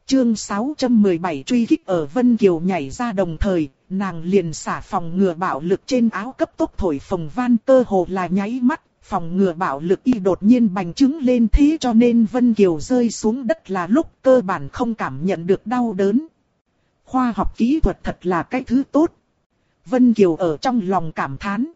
Chương 617 truy kích ở Vân Kiều nhảy ra đồng thời, nàng liền xả phòng ngừa bạo lực trên áo cấp tốc thổi phồng van, cơ hồ là nháy mắt, phòng ngừa bạo lực y đột nhiên bành trướng lên, thế cho nên Vân Kiều rơi xuống đất là lúc cơ bản không cảm nhận được đau đớn. Khoa học kỹ thuật thật là cái thứ tốt. Vân Kiều ở trong lòng cảm thán.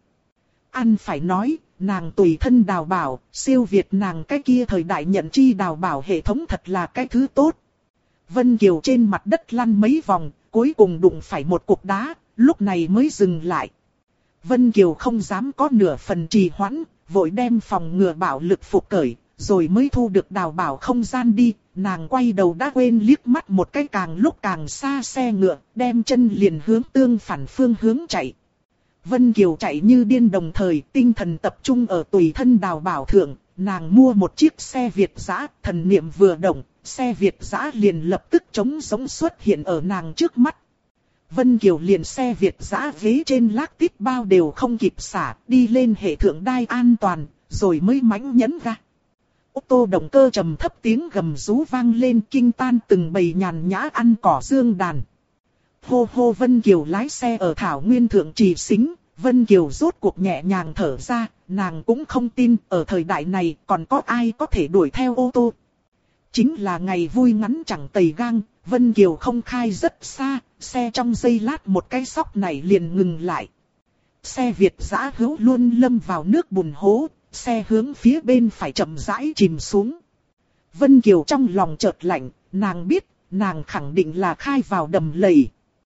Ăn phải nói, nàng tùy thân đào bảo, siêu việt nàng cái kia thời đại nhận chi đào bảo hệ thống thật là cái thứ tốt. Vân Kiều trên mặt đất lăn mấy vòng, cuối cùng đụng phải một cục đá, lúc này mới dừng lại. Vân Kiều không dám có nửa phần trì hoãn, vội đem phòng ngừa bạo lực phục cởi, rồi mới thu được đào bảo không gian đi. Nàng quay đầu đã quên liếc mắt một cái càng lúc càng xa xe ngựa, đem chân liền hướng tương phản phương hướng chạy. Vân Kiều chạy như điên, đồng thời tinh thần tập trung ở tùy thân đào bảo thượng. Nàng mua một chiếc xe Việt dã, thần niệm vừa động, xe Việt dã liền lập tức trống rỗng xuất hiện ở nàng trước mắt. Vân Kiều liền xe Việt dã ghế trên lác tít bao đều không kịp xả, đi lên hệ thượng đai an toàn, rồi mới mãnh nhấn ga. Ô tô động cơ trầm thấp tiếng gầm rú vang lên, kinh tan từng bầy nhàn nhã ăn cỏ dương đàn. Hô hô, Vân Kiều lái xe ở thảo nguyên thượng trì xính, Vân Kiều rốt cuộc nhẹ nhàng thở ra, nàng cũng không tin ở thời đại này còn có ai có thể đuổi theo ô tô. Chính là ngày vui ngắn chẳng tầy gang, Vân Kiều không khai rất xa, xe trong giây lát một cái sóc này liền ngừng lại. Xe Việt dã hữu luôn lâm vào nước bùn hố, xe hướng phía bên phải chậm rãi chìm xuống. Vân Kiều trong lòng chợt lạnh, nàng biết, nàng khẳng định là khai vào đầm lầy.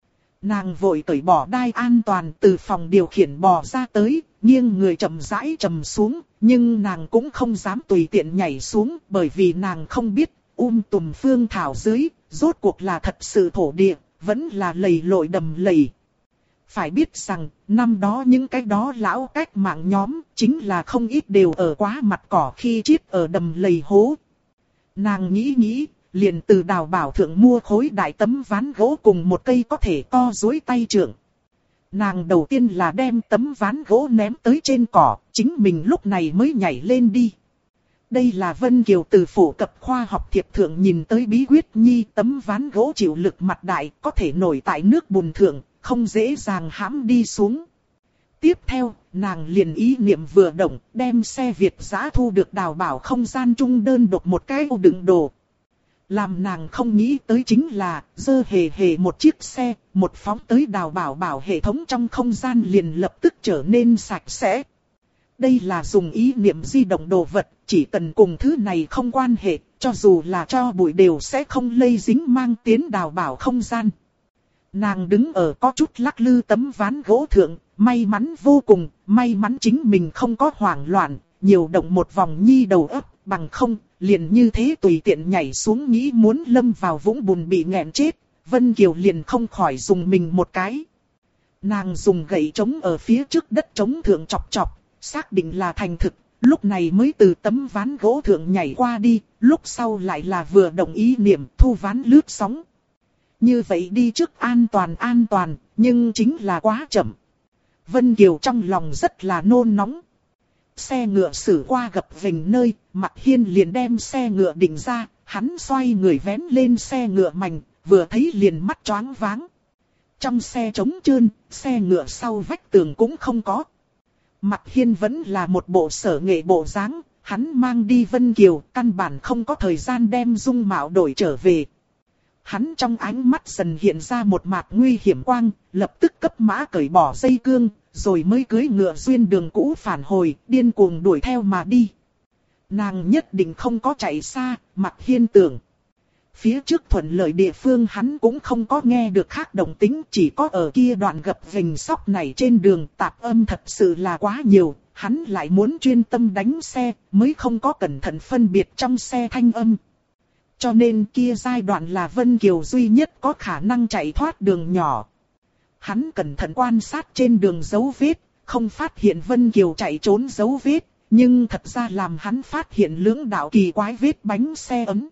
Nàng vội cởi bỏ đai an toàn từ phòng điều khiển bò ra tới, nghiêng người chậm rãi chầm xuống, nhưng nàng cũng không dám tùy tiện nhảy xuống, bởi vì nàng không biết, tùm phương thảo dưới, rốt cuộc là thật sự thổ địa, vẫn là lầy lội đầm lầy. Phải biết rằng, năm đó những cái đó lão cách mạng nhóm, chính là không ít đều ở quá mặt cỏ khi chết ở đầm lầy hố. Nàng nghĩ, liền từ đào bảo thượng mua khối đại tấm ván gỗ cùng một cây có thể co duỗi tay trượng. Nàng đầu tiên là đem tấm ván gỗ ném tới trên cỏ, chính mình lúc này mới nhảy lên đi. Đây là Vân Kiều từ phổ cập khoa học thiệp thượng nhìn tới bí quyết nhi, tấm ván gỗ chịu lực mặt đại, có thể nổi tại nước bùn thượng, không dễ dàng hãm đi xuống. Tiếp theo, nàng liền ý niệm vừa động, đem xe Việt dã thu được đào bảo không gian trung đơn độc một cái ô đựng đồ. Làm nàng không nghĩ tới chính là, dơ hề một chiếc xe, một phóng tới đào bảo hệ thống trong không gian liền lập tức trở nên sạch sẽ. Đây là dùng ý niệm di động đồ vật, chỉ cần cùng thứ này không quan hệ, cho dù là cho bụi đều sẽ không lây dính mang tiến đào bảo không gian. Nàng đứng ở có chút lắc lư tấm ván gỗ thượng, may mắn vô cùng, may mắn chính mình không có hoảng loạn, nhiều động một vòng nhi đầu óc, bằng không, liền như thế tùy tiện nhảy xuống nghĩ muốn lâm vào vũng bùn bị nghẹn chết, Vân Kiều liền không khỏi dùng mình một cái. Nàng dùng gậy trống ở phía trước đất trống thượng chọc chọc, xác định là thành thực, lúc này mới từ tấm ván gỗ thượng nhảy qua đi, lúc sau lại là vừa đồng ý niệm thu ván lướt sóng. Như vậy đi trước an toàn, nhưng chính là quá chậm. Vân Kiều trong lòng rất là nôn nóng. Xe ngựa xử qua gập ghềnh nơi, Mạc Hiên liền đem xe ngựa định ra, hắn xoay người vén lên xe ngựa mảnh, vừa thấy liền mắt choáng váng. Trong xe trống trơn, xe ngựa sau vách tường cũng không có. Mạc Hiên vẫn là một bộ sở nghệ bộ dáng, hắn mang đi Vân Kiều, căn bản không có thời gian đem dung mạo đổi trở về. Hắn trong ánh mắt dần hiện ra một mạt nguy hiểm quang, lập tức cấp mã cởi bỏ dây cương, rồi mới cưỡi ngựa duyên đường cũ phản hồi, điên cuồng đuổi theo mà đi. Nàng nhất định không có chạy xa, Mạc Hiên tưởng. Phía trước thuận lợi địa phương hắn cũng không có nghe được khác động tĩnh, chỉ có ở kia đoạn gập ghềnh sóc này trên đường tạp âm thật sự là quá nhiều, hắn lại muốn chuyên tâm đánh xe, mới không có cẩn thận phân biệt trong xe thanh âm. Cho nên kia giai đoạn là Vân Kiều duy nhất có khả năng chạy thoát đường nhỏ. Hắn cẩn thận quan sát trên đường dấu vết, không phát hiện Vân Kiều chạy trốn dấu vết, nhưng thật ra làm hắn phát hiện lưỡng đạo kỳ quái vết bánh xe ấm.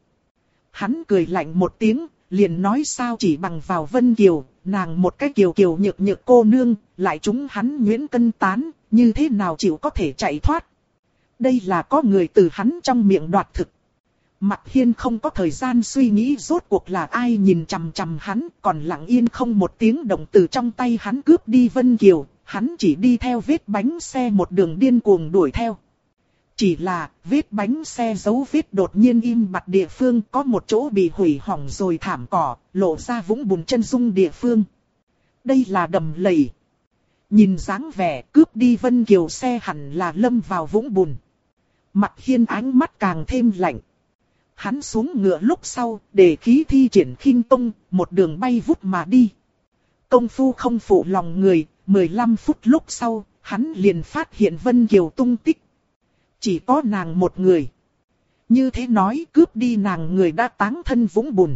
Hắn cười lạnh một tiếng, liền nói sao chỉ bằng vào Vân Kiều, nàng một cái kiều kiều nhược nhược cô nương, lại chúng hắn nhuyễn cân tán, như thế nào chịu có thể chạy thoát. Đây là có người từ hắn trong miệng đoạt thực. Mạc Hiên không có thời gian suy nghĩ rốt cuộc là ai nhìn chằm chằm hắn, còn lặng yên không một tiếng động từ trong tay hắn cướp đi Vân Kiều, hắn chỉ đi theo vết bánh xe một đường điên cuồng đuổi theo. Chỉ là vết bánh xe dấu vết đột nhiên im bặt địa phương có một chỗ bị hủy hỏng rồi thảm cỏ, lộ ra vũng bùn chân dung địa phương. Đây là đầm lầy. Nhìn dáng vẻ cướp đi Vân Kiều xe hẳn là lâm vào vũng bùn. Mạc Hiên ánh mắt càng thêm lạnh. Hắn xuống ngựa lúc sau, để khí thi triển khinh tung, một đường bay vút mà đi. Công phu không phụ lòng người, 15 phút lúc sau, hắn liền phát hiện Vân Kiều tung tích. Chỉ có nàng một người. Như thế nói cướp đi nàng người đã táng thân vũng bùn.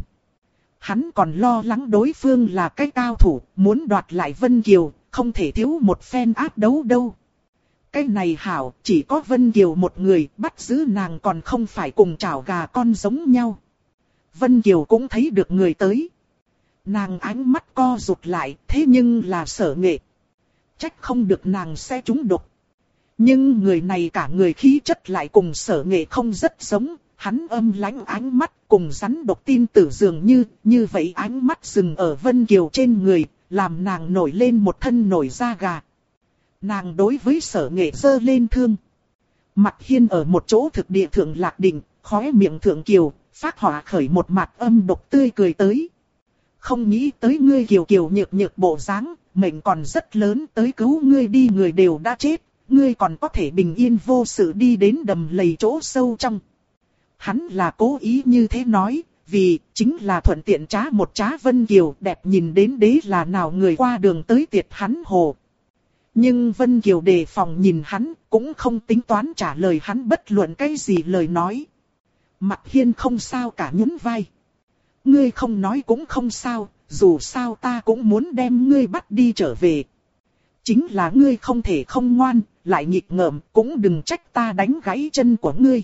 Hắn còn lo lắng đối phương là cái cao thủ, muốn đoạt lại Vân Kiều, không thể thiếu một phen áp đấu đâu. Cái này hảo, chỉ có Vân Kiều một người, bắt giữ nàng còn không phải cùng chảo gà con giống nhau. Vân Kiều cũng thấy được người tới. Nàng ánh mắt co rụt lại, thế nhưng là Sở Nghệ. Trách không được nàng sẽ trúng độc. Nhưng người này cả người khí chất lại cùng Sở Nghệ không rất giống, hắn âm lãnh ánh mắt cùng rắn độc tin tử dường như vậy ánh mắt dừng ở Vân Kiều trên người, làm nàng nổi lên một thân nổi da gà. Nàng đối với Sở Nghệ giơ lên thương. Mạc Hiên ở một chỗ thực địa thượng lạc định, khóe miệng thượng kiều, phát họa khởi một mặt âm độc tươi cười tới. Không nghĩ tới ngươi kiều kiều nhược nhược bộ dáng, mệnh còn rất lớn, tới cứu ngươi đi người đều đã chết, ngươi còn có thể bình yên vô sự đi đến đầm lầy chỗ sâu trong. Hắn là cố ý như thế nói, vì chính là thuận tiện trá một trá Vân Kiều đẹp nhìn đến đế là nào người qua đường tới tiệt hắn hồ. Nhưng Vân Kiều đề phòng nhìn hắn, cũng không tính toán trả lời hắn bất luận cái gì lời nói. Mạc Hiên không sao cả nhún vai. Ngươi không nói cũng không sao, dù sao ta cũng muốn đem ngươi bắt đi trở về. Chính là ngươi không thể không ngoan, lại nghịch ngợm, cũng đừng trách ta đánh gãy chân của ngươi.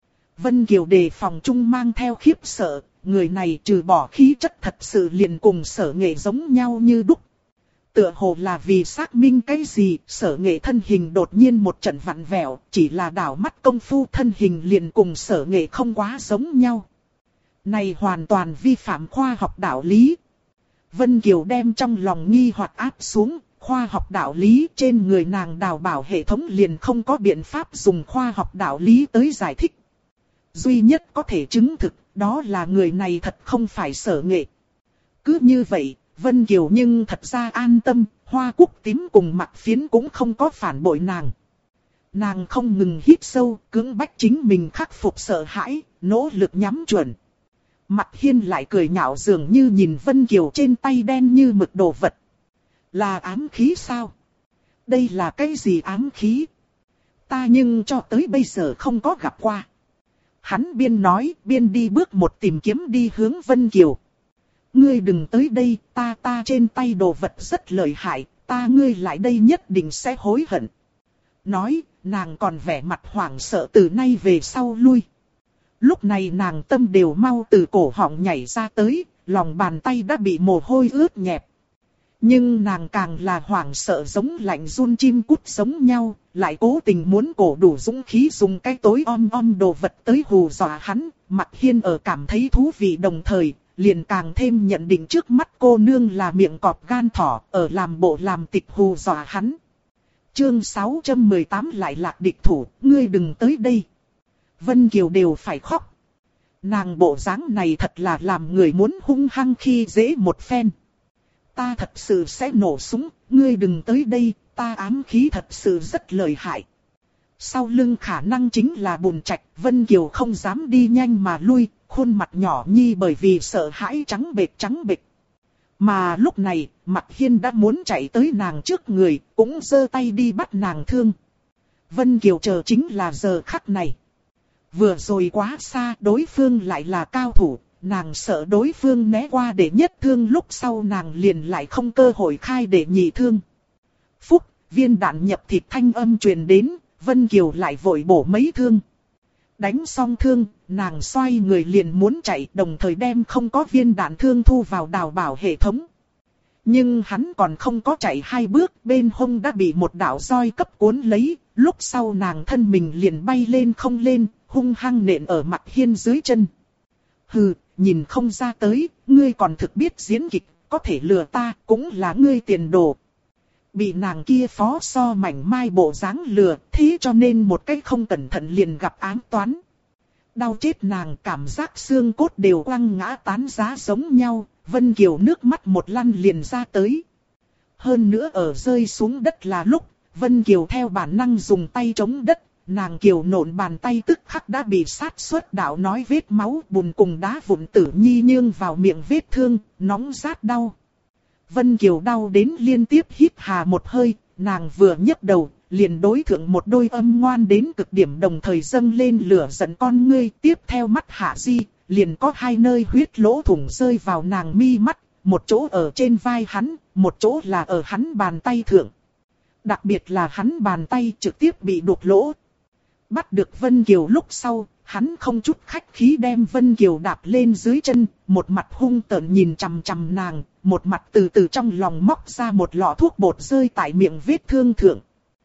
Vân Kiều đề phòng trung mang theo khiếp sợ, người này trừ bỏ khí chất thật sự liền cùng Sở Nghệ giống nhau như đúc. Tựa hồ là vì xác minh cái gì, Sở Nghệ thân hình đột nhiên một trận vặn vẹo, chỉ là đảo mắt công phu thân hình liền cùng Sở Nghệ không quá giống nhau. Này hoàn toàn vi phạm khoa học đạo lý. Vân Kiều đem trong lòng nghi hoặc áp xuống, khoa học đạo lý trên người nàng đào bảo hệ thống liền không có biện pháp dùng khoa học đạo lý tới giải thích. Duy nhất có thể chứng thực, đó là người này thật không phải Sở Nghệ. Cứ như vậy, Vân Kiều nhưng thật ra an tâm, Hoa Cúc Tím cùng Mạc Phiến cũng không có phản bội nàng. Nàng không ngừng hít sâu, cưỡng bách chính mình khắc phục sợ hãi, nỗ lực nhắm chuẩn. Mạc Hiên lại cười nhạo dường như nhìn Vân Kiều trên tay đen như mực đồ vật. Là ám khí sao? Đây là cái gì ám khí? Ta nhưng cho tới bây giờ không có gặp qua. Hắn biên nói, biên đi bước một tìm kiếm đi hướng Vân Kiều. Ngươi đừng tới đây, ta trên tay đồ vật rất lợi hại, ngươi lại đây nhất định sẽ hối hận. Nói, nàng còn vẻ mặt hoảng sợ từ nay về sau lui. Lúc này nàng tâm đều mau từ cổ họng nhảy ra tới, lòng bàn tay đã bị mồ hôi ướt nhẹp. Nhưng nàng càng là hoảng sợ giống lạnh run chim cút giống nhau, lại cố tình muốn cổ đủ dũng khí dùng cái tối om đồ vật tới hù dọa hắn. Mạc Hiên ở cảm thấy thú vị đồng thời, liền càng thêm nhận định trước mắt cô nương là miệng cọp gan thỏ, ở làm bộ làm tịch hù dọa hắn. Chương 618 lại lạc địch thủ, ngươi đừng tới đây. Vân Kiều đều phải khóc. Nàng bộ dáng này thật là làm người muốn hung hăng khi dễ một phen. Ta thật sự sẽ nổ súng, ngươi đừng tới đây, ta ám khí thật sự rất lợi hại. Sau lưng khả năng chính là bùn trạch, Vân Kiều không dám đi nhanh mà lui, khuôn mặt nhỏ nhi bởi vì sợ hãi trắng bệch. Mà lúc này, Mạc Hiên đã muốn chạy tới nàng trước người, cũng giơ tay đi bắt nàng thương. Vân Kiều chờ chính là giờ khắc này. Vừa rồi quá xa, đối phương lại là cao thủ, nàng sợ đối phương né qua để nhất thương, lúc sau nàng liền lại không cơ hội khai để nhị thương. Phúc, viên đạn nhập thịt thanh âm truyền đến, Vân Kiều lại vội bổ mấy thương. Đánh xong thương, nàng xoay người liền muốn chạy, đồng thời đem không có viên đạn thương thu vào đào bảo hệ thống. Nhưng hắn còn không có chạy hai bước, bên hông đã bị một đạo roi cấp cuốn lấy, lúc sau nàng thân mình liền bay lên không lên, hung hăng nện ở Mặc Hiên dưới chân. Hừ, nhìn không ra tới, ngươi còn thực biết diễn kịch, có thể lừa ta, cũng là ngươi tiền đồ. Bị nàng kia phó so mảnh mai bộ dáng lừa, thế cho nên một cách không cẩn thận liền gặp ám toán. Đau chết nàng, cảm giác xương cốt đều quăng ngã tán giá giống nhau, Vân Kiều nước mắt một lăn liền ra tới. Hơn nữa ở rơi xuống đất là lúc, Vân Kiều theo bản năng dùng tay chống đất, nàng Kiều nộn bàn tay tức khắc đã bị sát xuất đạo nói vết máu bùn cùng đá vụn tử nhi nhương vào miệng vết thương, nóng rát đau. Vân Kiều đau đến liên tiếp hít hà một hơi, nàng vừa nhấc đầu, liền đối thượng một đôi âm ngoan đến cực điểm đồng thời dâng lên lửa giận con ngươi, tiếp theo mắt hạ di, liền có hai nơi huyết lỗ thủng rơi vào nàng mi mắt, một chỗ ở trên vai hắn, một chỗ là ở hắn bàn tay thượng. Đặc biệt là hắn bàn tay trực tiếp bị đục lỗ. Bắt được Vân Kiều lúc sau, hắn không chút khách khí đem Vân Kiều đạp lên dưới chân, một mặt hung tợn nhìn chằm chằm nàng, một mặt từ từ trong lòng móc ra một lọ thuốc bột rơi tại miệng vết thương thượng.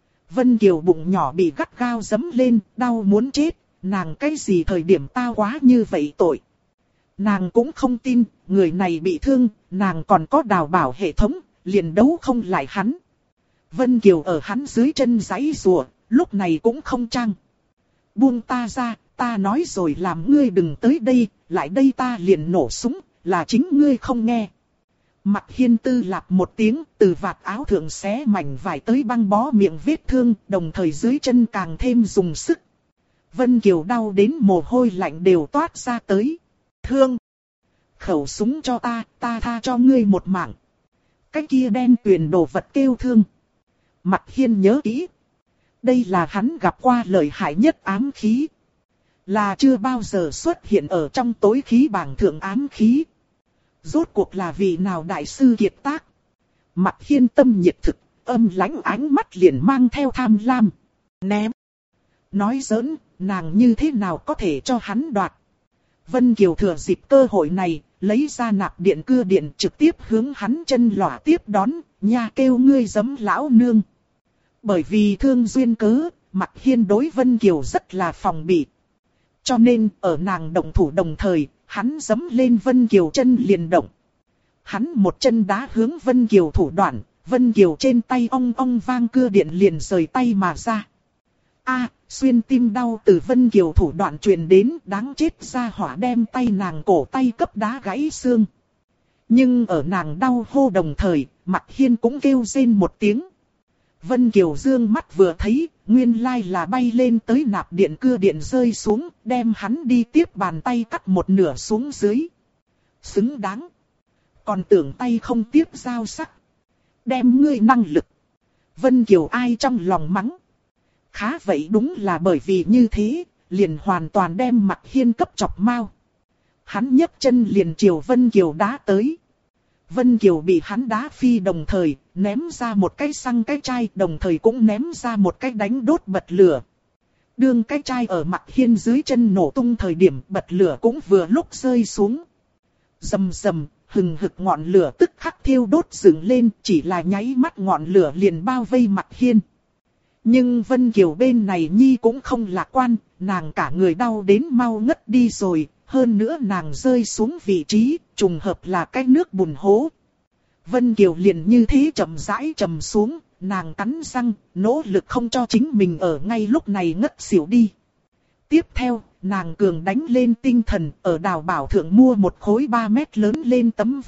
Vân Kiều bụng nhỏ bị gắt gao giẫm lên, đau muốn chết, nàng cái gì thời điểm tao quá như vậy tội. Nàng cũng không tin, người này bị thương, nàng còn có đào bảo hệ thống, liền đấu không lại hắn. Vân Kiều ở hắn dưới chân giãy giụa, lúc này cũng không trang. Buông ta ra, ta nói rồi làm ngươi đừng tới đây, lại đây ta liền nổ súng, là chính ngươi không nghe. Mặc Hiên Tư lạp một tiếng, từ vạt áo thượng xé mảnh vải tới băng bó miệng vết thương, đồng thời dưới chân càng thêm dùng sức. Vân Kiều đau đến mồ hôi lạnh đều toát ra tới. Thương! Khẩu súng cho ta tha cho ngươi một mạng. Cái kia đen tuyền đồ vật kêu thương. Mặc Hiên nhớ kỹ. Đây là hắn gặp qua lợi hại nhất ám khí. Là chưa bao giờ xuất hiện ở trong tối khí bảng thượng ám khí. Rốt cuộc là vị nào đại sư kiệt tác. Mặc Hiên tâm nhiệt thực, âm lãnh ánh mắt liền mang theo tham lam. Ném. Nói giỡn, nàng như thế nào có thể cho hắn đoạt. Vân Kiều thừa dịp cơ hội này, lấy ra nạp điện cưa điện trực tiếp hướng hắn chân lỏa tiếp đón, nha kêu ngươi giấm lão nương. Bởi vì thương duyên cớ, Mặc Hiên đối Vân Kiều rất là phòng bị. Cho nên, ở nàng động thủ đồng thời, hắn giẫm lên Vân Kiều chân liền động. Hắn một chân đá hướng Vân Kiều thủ đoạn, Vân Kiều trên tay ong ong vang cưa điện liền rời tay mà ra. Xuyên tim đau từ Vân Kiều thủ đoạn truyền đến, đáng chết ra hỏa đem tay nàng cổ tay cấp đá gãy xương. Nhưng ở nàng đau hô đồng thời, Mặc Hiên cũng kêu rên một tiếng. Vân Kiều dương mắt vừa thấy, nguyên lai là bay lên tới nạp điện cưa điện rơi xuống, đem hắn đi tiếp bàn tay cắt một nửa xuống dưới. Xứng đáng. Còn tưởng tay không tiếp dao sắc. Đem ngươi năng lực. Vân Kiều ai trong lòng mắng. Khá vậy đúng là bởi vì như thế, liền hoàn toàn đem Mặc Hiên cấp chọc mau. Hắn nhấc chân liền chiều Vân Kiều đá tới. Vân Kiều bị hắn đá phi đồng thời, ném ra một cái xăng cái chai, đồng thời cũng ném ra một cái đánh đốt bật lửa. Đương cái chai ở Mặc Hiên dưới chân nổ tung thời điểm bật lửa cũng vừa lúc rơi xuống. Rầm rầm, hừng hực ngọn lửa tức khắc thiêu đốt dựng lên, chỉ là nháy mắt ngọn lửa liền bao vây Mặc Hiên. Nhưng Vân Kiều bên này nhi cũng không lạc quan, nàng cả người đau đến mau ngất đi rồi, hơn nữa nàng rơi xuống vị trí, trùng hợp là cái nước bùn hố. Vân Kiều liền như thế chậm rãi trầm xuống, nàng cắn răng, nỗ lực không cho chính mình ở ngay lúc này ngất xỉu đi. Tiếp theo, nàng cường đánh lên tinh thần, ở đào bảo thượng mua một khối 3 mét lớn lên tấm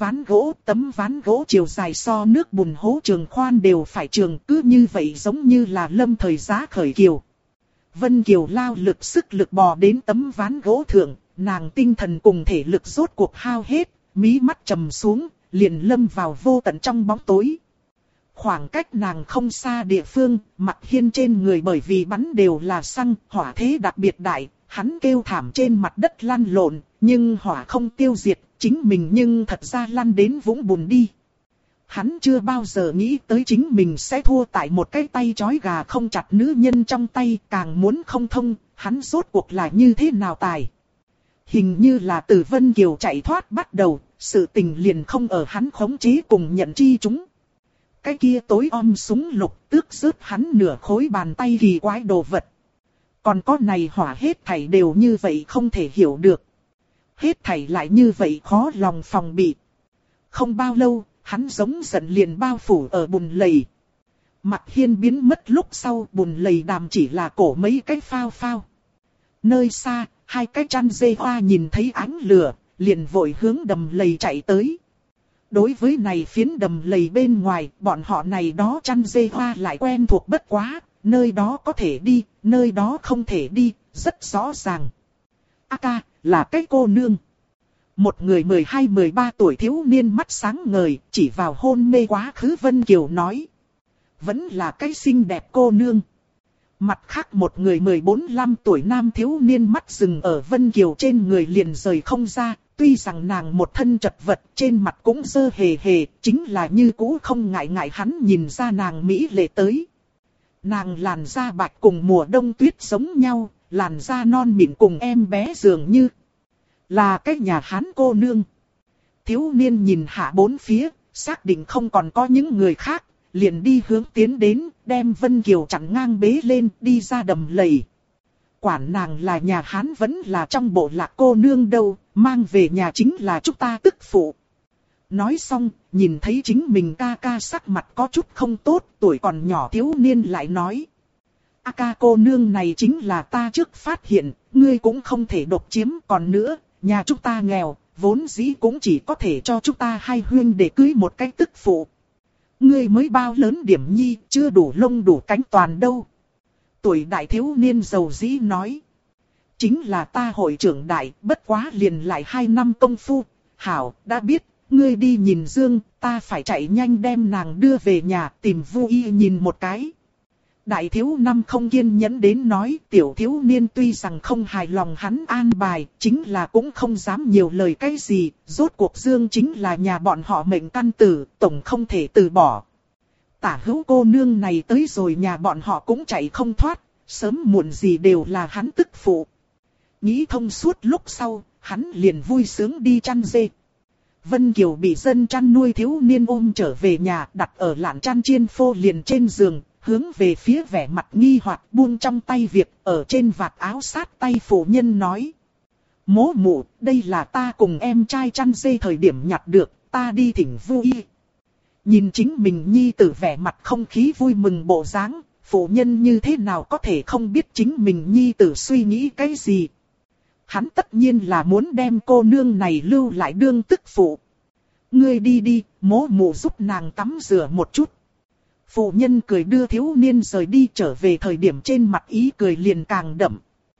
ván gỗ chiều dài so nước bùn hố trường khoan đều phải trường, cứ như vậy giống như là lâm thời giá khởi kiều. Vân Kiều lao lực sức lực bò đến tấm ván gỗ thượng, nàng tinh thần cùng thể lực rốt cuộc hao hết, mí mắt trầm xuống, liền lâm vào vô tận trong bóng tối. Khoảng cách nàng không xa địa phương, Mặc Hiên trên người bởi vì bắn đều là xăng, hỏa thế đặc biệt đại, hắn kêu thảm trên mặt đất lăn lộn, nhưng hỏa không tiêu diệt, chính mình nhưng thật ra lăn đến vũng bùn đi. Hắn chưa bao giờ nghĩ tới chính mình sẽ thua tại một cái tay trói gà không chặt nữ nhân trong tay, càng muốn không thông, hắn rốt cuộc là như thế nào tài. Hình như là từ Vân Kiều chạy thoát bắt đầu, sự tình liền không ở hắn khống chế cùng nhận chi chúng. Cái kia tối om súng lục tước rớt hắn nửa khối bàn tay kỳ quái đồ vật. Còn có này hỏa hết thảy đều như vậy không thể hiểu được. Hết thảy lại như vậy khó lòng phòng bị. Không bao lâu, hắn giống giận liền bao phủ ở bùn lầy. Mặt Hiên biến mất lúc sau, bùn lầy đàm chỉ là cổ mấy cái phao phao. Nơi xa, hai cái chăn dê hoa nhìn thấy ánh lửa, liền vội hướng đầm lầy chạy tới. Đối với này phiến đầm lầy bên ngoài, bọn họ này đó chăn dê hoa lại quen thuộc bất quá, nơi đó có thể đi, nơi đó không thể đi, rất rõ ràng. A ca, là cái cô nương. Một người 12-13 tuổi thiếu niên mắt sáng ngời, chỉ vào hôn mê quá khứ Vân Kiều nói. Vẫn là cái xinh đẹp cô nương. Mặt khác một người 14-15 tuổi nam thiếu niên mắt dừng ở Vân Kiều trên người liền rời không ra. Tuy rằng nàng một thân chật vật trên mặt cũng dơ hề hề, chính là như cũ không ngại ngại hắn nhìn ra nàng mỹ lệ tới. Nàng làn da bạch cùng mùa đông tuyết giống nhau, làn da non mịn cùng em bé dường như là cái nhà Hán cô nương. Thiếu niên nhìn hạ bốn phía, xác định không còn có những người khác, liền đi hướng tiến đến, đem Vân Kiều chặn ngang bế lên, đi ra đầm lầy. Quản nàng là nhà Hán vẫn là trong bộ lạc cô nương đâu, mang về nhà chính là chúng ta tức phụ. Nói xong, nhìn thấy chính mình ca ca sắc mặt có chút không tốt, tuổi còn nhỏ thiếu niên lại nói. A ca cô nương này chính là ta trước phát hiện, ngươi cũng không thể độc chiếm, còn nữa, nhà chúng ta nghèo, vốn dĩ cũng chỉ có thể cho chúng ta hai huynh để cưới một cái tức phụ. Ngươi mới bao lớn điểm nhi, chưa đủ lông đủ cánh toàn đâu. Tuổi đại thiếu niên giàu dĩ nói. Chính là ta hội trưởng đại, bất quá liền lại 2 năm công phu. Hảo, đã biết, ngươi đi nhìn Dương, ta phải chạy nhanh đem nàng đưa về nhà tìm Vu Y nhìn một cái. Đại thiếu năm không kiên nhẫn đến nói, tiểu thiếu niên tuy rằng không hài lòng hắn an bài, chính là cũng không dám nhiều lời cái gì, rốt cuộc Dương chính là nhà bọn họ mệnh căn tử, tổng không thể từ bỏ. Tả hữu cô nương này tới rồi nhà bọn họ cũng chạy không thoát, sớm muộn gì đều là hắn tức phụ. Nghĩ thông suốt lúc sau, hắn liền vui sướng đi chăn dê. Vân Kiều bị dân chăn nuôi thiếu niên ôm trở về nhà, đặt ở lạn chăn chiên phô liền trên giường, hướng về phía vẻ mặt nghi hoặc buông trong tay việc, ở trên vạt áo sát tay phụ nhân nói. Mỗ mụ, đây là ta cùng em trai chăn dê thời điểm nhặt được, ta đi thỉnh Vu Y. Nhìn chính mình nhi tử vẻ mặt không khí vui mừng bộ dáng, phụ nhân như thế nào có thể không biết chính mình nhi tử suy nghĩ cái gì. Hắn tất nhiên là muốn đem cô nương này lưu lại đương tức phụ. Ngươi đi đi, mỗ mụ giúp nàng tắm rửa một chút. Phụ nhân cười đưa thiếu niên rời đi, trở về thời điểm trên mặt ý cười liền càng đậm.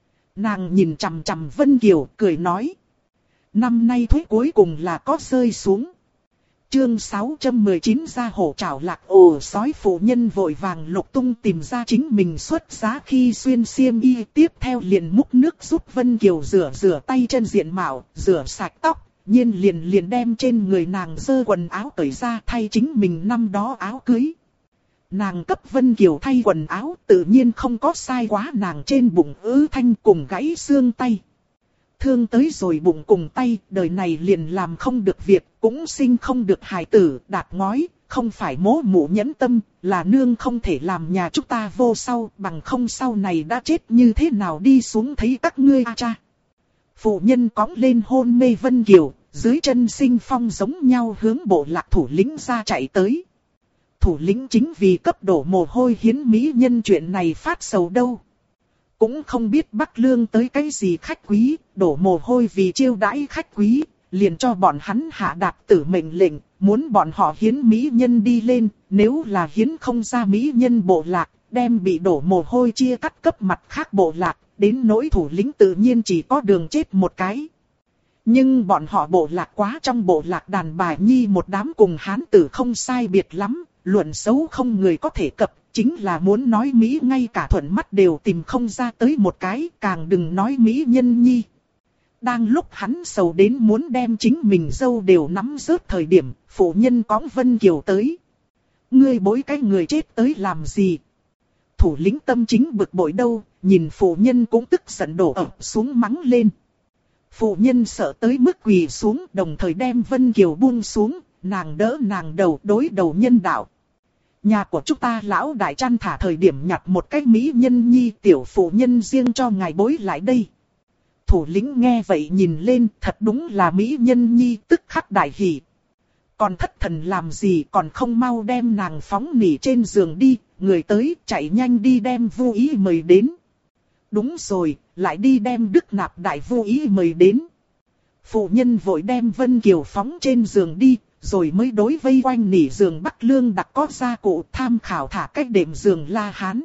Nàng nhìn chằm chằm Vân Kiều cười nói. Năm nay thuế cuối cùng là có rơi xuống. Chương 619 ra hổ trảo lạc ổ sói, phụ nhân vội vàng lục tung tìm ra chính mình xuất giá khi xuyên xiêm y, tiếp theo liền múc nước giúp Vân Kiều rửa tay chân diện mạo, rửa sạch tóc, nhiên liền đem trên người nàng dơ quần áo cởi ra thay chính mình năm đó áo cưới. Nàng cấp Vân Kiều thay quần áo tự nhiên không có sai quá, nàng trên bụng ứ thanh cùng gãy xương tay. Thương tới rồi bụng cùng tay, đời này liền làm không được việc, cũng sinh không được hài tử, đạt ngói, không phải mỗ mụ nhẫn tâm, là nương không thể làm nhà chúng ta vô sau, bằng không sau này đã chết như thế nào đi xuống thấy các ngươi a cha. Phụ nhân cõng lên hôn mê Vân Kiều, dưới chân sinh phong giống nhau hướng bộ lạc thủ lĩnh ra chạy tới. Thủ lĩnh chính vì cấp đổ mồ hôi hiến mỹ nhân chuyện này phát sầu đâu. Cũng không biết Bắc Lương tới cái gì khách quý, đổ mồ hôi vì chiêu đãi khách quý, liền cho bọn hắn hạ đạt tử mệnh lệnh, muốn bọn họ hiến mỹ nhân đi lên, nếu là hiến không ra mỹ nhân bộ lạc, đem bị đổ mồ hôi chia cắt cấp mặt khác bộ lạc, đến nỗi thủ lĩnh tự nhiên chỉ có đường chết một cái. Nhưng bọn họ bộ lạc quá trong bộ lạc đàn bà nhi một đám cùng hán tử không sai biệt lắm, luận xấu không người có thể cập. Chính là muốn nói Mỹ ngay cả thuận mắt đều tìm không ra tới một cái, càng đừng nói Mỹ nhân nhi. Đang lúc hắn sầu đến muốn đem chính mình dâu đều nắm rớt thời điểm, phụ nhân cõng Vân Kiều tới. Ngươi bối cái người chết tới làm gì? Thủ lĩnh tâm chính bực bội đâu, nhìn phụ nhân cũng tức giận đổ ập xuống mắng lên. Phụ nhân sợ tới mức quỳ xuống, đồng thời đem Vân Kiều buông xuống, nàng đỡ nàng đầu đối đầu nhân đạo. Nhà của chúng ta lão đại chăn thả thời điểm nhặt một cái mỹ nhân nhi tiểu phụ nhân riêng cho ngài bối lại đây. Thủ lĩnh nghe vậy nhìn lên, thật đúng là mỹ nhân nhi, tức khắc đại hỉ. Còn thất thần làm gì, còn không mau đem nàng phóng nỉ trên giường đi, người tới chạy nhanh đi đem Vu Ý mời đến. Đúng rồi, lại đi đem Đức Nạp đại Vu Ý mời đến. Phụ nhân vội đem Vân Kiều phóng trên giường đi, rồi mới đối vây quanh nỉ giường Bắc Lương đặc có gia cụ tham khảo thả cách đệm giường La Hán.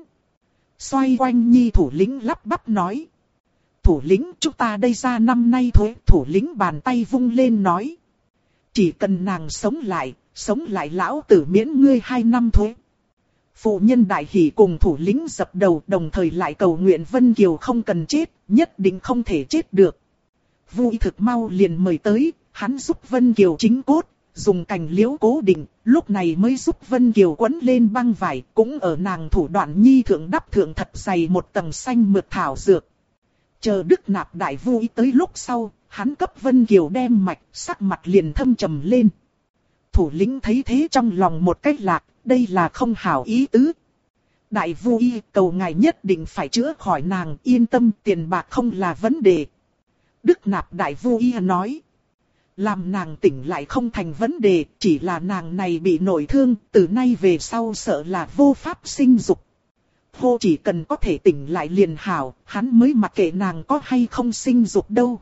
Xoay quanh nhi thủ lĩnh lắp bắp nói. Thủ lĩnh, chúng ta đây ra năm nay thôi. Thủ lĩnh bàn tay vung lên nói. Chỉ cần nàng sống lại lão tử miễn ngươi 2 năm thôi. Phụ nhân đại hỉ cùng thủ lĩnh dập đầu, đồng thời lại cầu nguyện Vân Kiều không cần chết, nhất định không thể chết được. Vui thực mau liền mời tới, hắn giúp Vân Kiều chính cốt, dùng cành liễu cố định, lúc này mới giúp Vân Kiều quấn lên băng vải, cũng ở nàng thủ đoạn nhi thượng đắp thượng thật dày một tầng xanh mượt thảo dược. Chờ Đức Nạp đại Vui tới lúc sau, hắn cấp Vân Kiều đem mạch, sắc mặt liền thâm trầm lên. Thủ lĩnh thấy thế trong lòng một cách lạc, đây là không hảo ý tứ. Đại Vui cầu ngài nhất định phải chữa khỏi nàng, yên tâm, tiền bạc không là vấn đề. Đức Nạp đại Vui nói. Làm nàng tỉnh lại không thành vấn đề, chỉ là nàng này bị nội thương, từ nay về sau sợ là vô pháp sinh dục. Hô chỉ cần có thể tỉnh lại liền hảo, hắn mới mặc kệ nàng có hay không sinh dục đâu.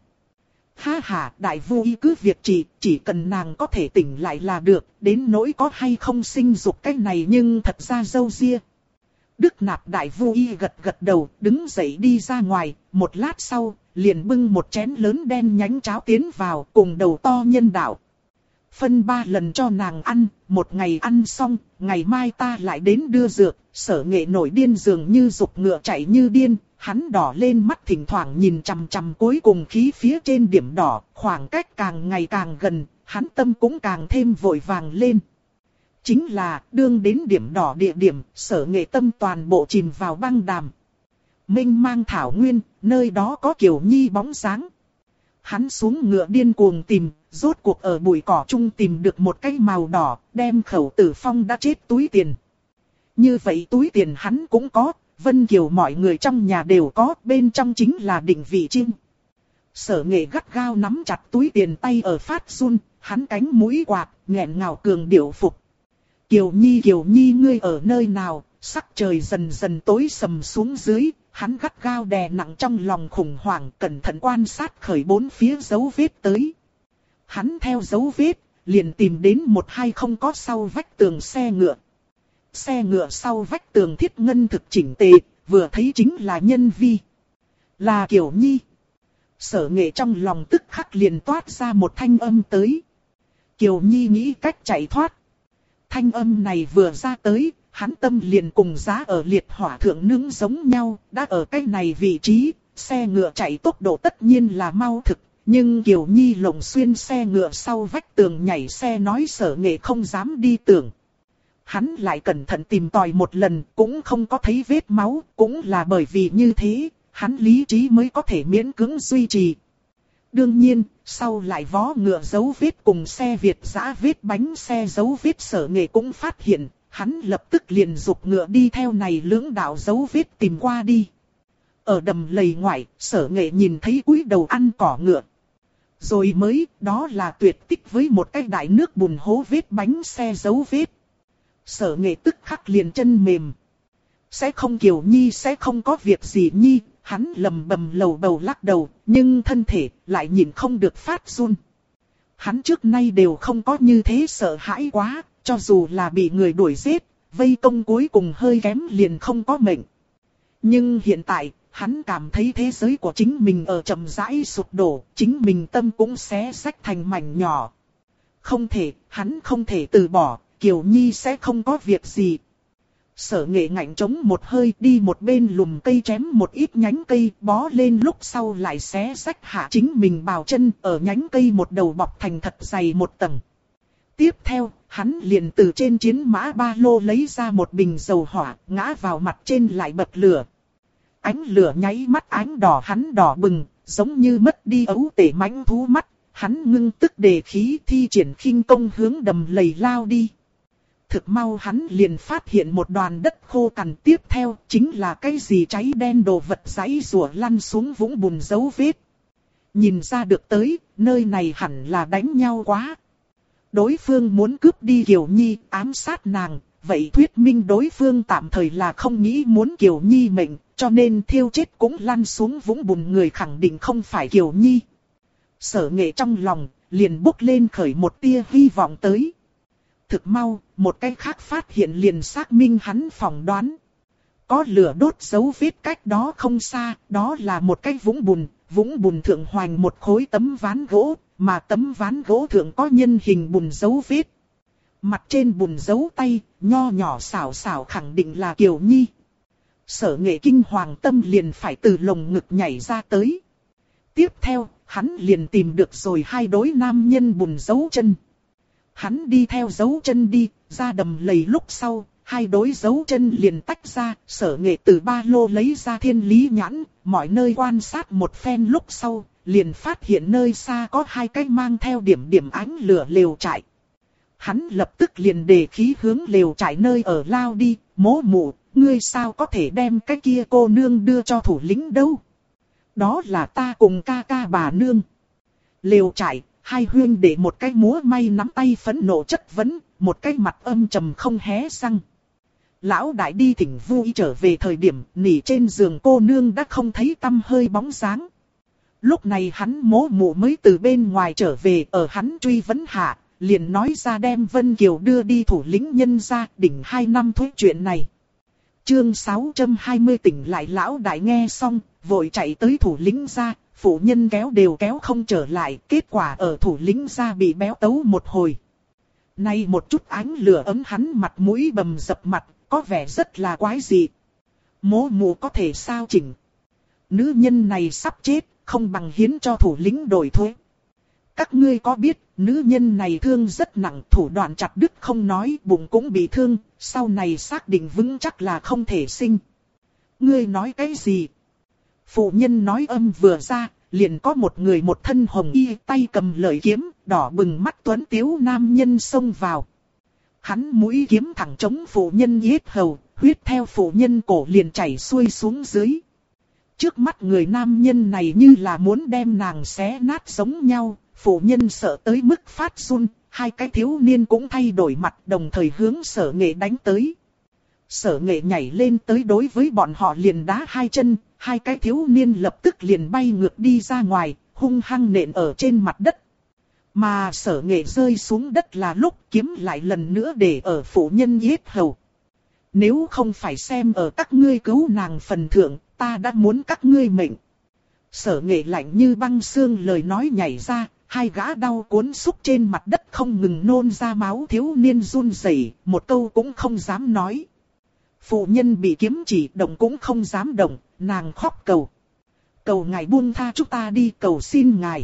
Ha ha, đại Vui cứ việc chỉ cần nàng có thể tỉnh lại là được, đến nỗi có hay không sinh dục cái này nhưng thật ra dâu ria. Đức Nạp đại Vui gật gật đầu, đứng dậy đi ra ngoài, một lát sau, liền bưng một chén lớn đen nhánh cháo tiến vào, cùng đầu to nhân đạo. Phân 3 lần cho nàng ăn, một ngày ăn xong, ngày mai ta lại đến đưa dược. Sở Nghệ nổi điên dường như dục ngựa chạy như điên, hắn đỏ lên mắt thỉnh thoảng nhìn chằm chằm cuối cùng khí phía trên điểm đỏ, khoảng cách càng ngày càng gần, hắn tâm cũng càng thêm vội vàng lên. Chính là, đương đến điểm đỏ địa điểm, Sở Nghệ tâm toàn bộ chìm vào băng đàm. Mênh mang thảo nguyên, nơi đó có Kiều Nhi bóng dáng. Hắn xuống ngựa điên cuồng tìm, rốt cuộc ở bụi cỏ trung tìm được một cái màu đỏ, đem Khẩu Tử Phong đã chết túi tiền. Như vậy túi tiền hắn cũng có, Vân Kiều mọi người trong nhà đều có, bên trong chính là định vị chim. Sở Nghệ gắt gao nắm chặt túi tiền tay ở phát run, hắn cánh mũi quạt, nghẹn ngào cường điệu phục. Kiều Nhi ngươi ở nơi nào? Sắc trời dần dần tối sầm xuống dưới, hắn gắt gao đè nặng trong lòng khủng hoảng, cẩn thận quan sát khởi 4 phía dấu vết tới. Hắn theo dấu vết, liền tìm đến 1-2 không có sau vách tường xe ngựa. Xe ngựa sau vách tường thiết ngân thực chỉnh tề, vừa thấy chính là nhân vi. Là Kiều Nhi. Sở Nghệ trong lòng tức khắc liền toát ra một thanh âm tới. Kiều Nhi nghĩ cách chạy thoát. Thanh âm này vừa ra tới, hắn tâm liền cùng giá ở liệt hỏa thượng nướng giống nhau, đã ở cái này vị trí, xe ngựa chạy tốc độ tất nhiên là mau thực, nhưng Kiều Nhi lồng xuyên xe ngựa sau vách tường nhảy xe nói Sở Nghệ không dám đi tưởng. Hắn lại cẩn thận tìm tòi một lần, cũng không có thấy vết máu, cũng là bởi vì như thế, hắn lý trí mới có thể miễn cưỡng duy trì. Đương nhiên, sau lại vó ngựa dấu vết cùng xe Việt dã vết bánh xe dấu vết Sở Nghệ cũng phát hiện, hắn lập tức liền dục ngựa đi theo này lưỡng đạo dấu vết tìm qua đi. Ở đầm lầy ngoại, Sở Nghệ nhìn thấy cúi đầu ăn cỏ ngựa. Rồi mới, đó là tuyệt tích với một cái đại nước bùn hố vết bánh xe dấu vết. Sở Nghệ tức khắc liền chân mềm. Sẽ không Kiều Nhi sẽ không có việc gì Nhi, hắn lầm bầm lầu bầu lắc đầu, nhưng thân thể lại nhìn không được phát run. Hắn trước nay đều không có như thế sợ hãi quá, cho dù là bị người đuổi giết, vây công cuối cùng hơi kém liền không có mệnh. Nhưng hiện tại, hắn cảm thấy thế giới của chính mình ở chậm rãi sụp đổ, chính mình tâm cũng xé rách thành mảnh nhỏ. Không thể, hắn không thể từ bỏ, Kiều Nhi sẽ không có việc gì. Sở Nghệ ngạnh chống một hơi đi một bên lùm cây chém một ít nhánh cây bó lên lúc sau lại xé rách hạ chính mình bào chân ở nhánh cây một đầu bọc thành thật dày một tầng. Tiếp theo, hắn liền từ trên chiến mã ba lô lấy ra một bình dầu hỏa ngã vào mặt trên lại bật lửa. Ánh lửa nháy mắt ánh đỏ hắn đỏ bừng, giống như mất đi ấu tể mãnh thú mắt, hắn ngưng tức đề khí thi triển khinh công hướng đầm lầy lao đi. Thực mau hắn liền phát hiện một đoàn đất khô cằn, tiếp theo chính là cái gì cháy đen đồ vật giãy giụa lăn xuống vũng bùn dấu vết. Nhìn ra được tới, nơi này hẳn là đánh nhau quá. Đối phương muốn cướp đi Kiều Nhi, ám sát nàng, vậy thuyết minh đối phương tạm thời là không nghĩ muốn Kiều Nhi mệnh, cho nên thiêu chết cũng lăn xuống vũng bùn người khẳng định không phải Kiều Nhi. Sở Nghệ trong lòng liền bốc lên khởi một tia hy vọng tới. Thực mau, một cái khác phát hiện liền xác minh hắn phỏng đoán. Có lửa đốt dấu vết cách đó không xa, đó là một cái vũng bùn thượng hoành một khối tấm ván gỗ, mà tấm ván gỗ thượng có nhân hình bùn dấu vết. Mặt trên bùn dấu tay, nho nhỏ xảo xảo khẳng định là Kiều Nhi. Sở Nghệ kinh hoàng tâm liền phải từ lồng ngực nhảy ra tới. Tiếp theo, hắn liền tìm được rồi hai đối nam nhân bùn dấu chân. Hắn đi theo dấu chân đi, ra đầm lầy lúc sau, hai đối dấu chân liền tách ra, Sở Nghệ từ ba lô lấy ra thiên lý nhãn, mọi nơi quan sát một phen lúc sau, liền phát hiện nơi xa có hai cái mang theo điểm điểm ánh lửa lều trại. Hắn lập tức liền đề khí hướng lều trại nơi ở lao đi, Mỗ Mụ, ngươi sao có thể đem cái kia cô nương đưa cho thủ lĩnh đâu? Đó là ta cùng ca ca bà nương. Lều trại, hai huyên để một cái múa may nắm tay phẫn nộ chất vấn, một cái mặt âm trầm không hé răng. Lão đại đi thỉnh vui trở về thời điểm nỉ trên giường cô nương đã không thấy tăm hơi bóng dáng. Lúc này hắn Mỗ Mụ mới từ bên ngoài trở về, ở hắn truy vấn hạ, liền nói ra đem Vân Kiều đưa đi thủ lĩnh nhân ra, đỉnh 2 năm thuế chuyện này. Chương 620 tỉnh lại lão đại nghe xong, vội chạy tới thủ lĩnh ra, phụ nhân kéo đều kéo không trở lại, kết quả ở thủ lĩnh ra bị béo tấu một hồi. Nay một chút ánh lửa ấm hắn mặt mũi bầm dập mặt, có vẻ rất là quái dị. Mỗ Mụ có thể sao chỉnh? Nữ nhân này sắp chết, không bằng hiến cho thủ lĩnh đổi thuế. Các ngươi có biết, nữ nhân này thương rất nặng, thủ đoạn chặt đứt không nói, bụng cũng bị thương, sau này xác định vững chắc là không thể sinh. Ngươi nói cái gì? Phụ nhân nói âm vừa ra, liền có một người một thân hồng y tay cầm lợi kiếm, đỏ bừng mắt tuấn tiếu nam nhân xông vào. Hắn mũi kiếm thẳng chống phụ nhân yết hầu, huyết theo phụ nhân cổ liền chảy xuôi xuống dưới. Trước mắt người nam nhân này như là muốn đem nàng xé nát giống nhau, phụ nhân sợ tới mức phát run, hai cái thiếu niên cũng thay đổi mặt đồng thời hướng Sở Nghệ đánh tới. Sở Nghệ nhảy lên tới đối với bọn họ liền đá hai chân, hai cái thiếu niên lập tức liền bay ngược đi ra ngoài, hung hăng nện ở trên mặt đất. Mà Sở Nghệ rơi xuống đất là lúc kiếm lại lần nữa để ở phụ nhân yết hầu. Nếu không phải xem ở các ngươi cứu nàng phần thượng, ta đã muốn các ngươi mệnh. Sở Nghệ lạnh như băng xương lời nói nhảy ra, hai gã đau cuốn xúc trên mặt đất không ngừng nôn ra máu, thiếu niên run rẩy, một câu cũng không dám nói. Phụ nhân bị kiếm chỉ, động cũng không dám động, nàng khóc cầu. Cầu ngài buông tha chúng ta đi, cầu xin ngài.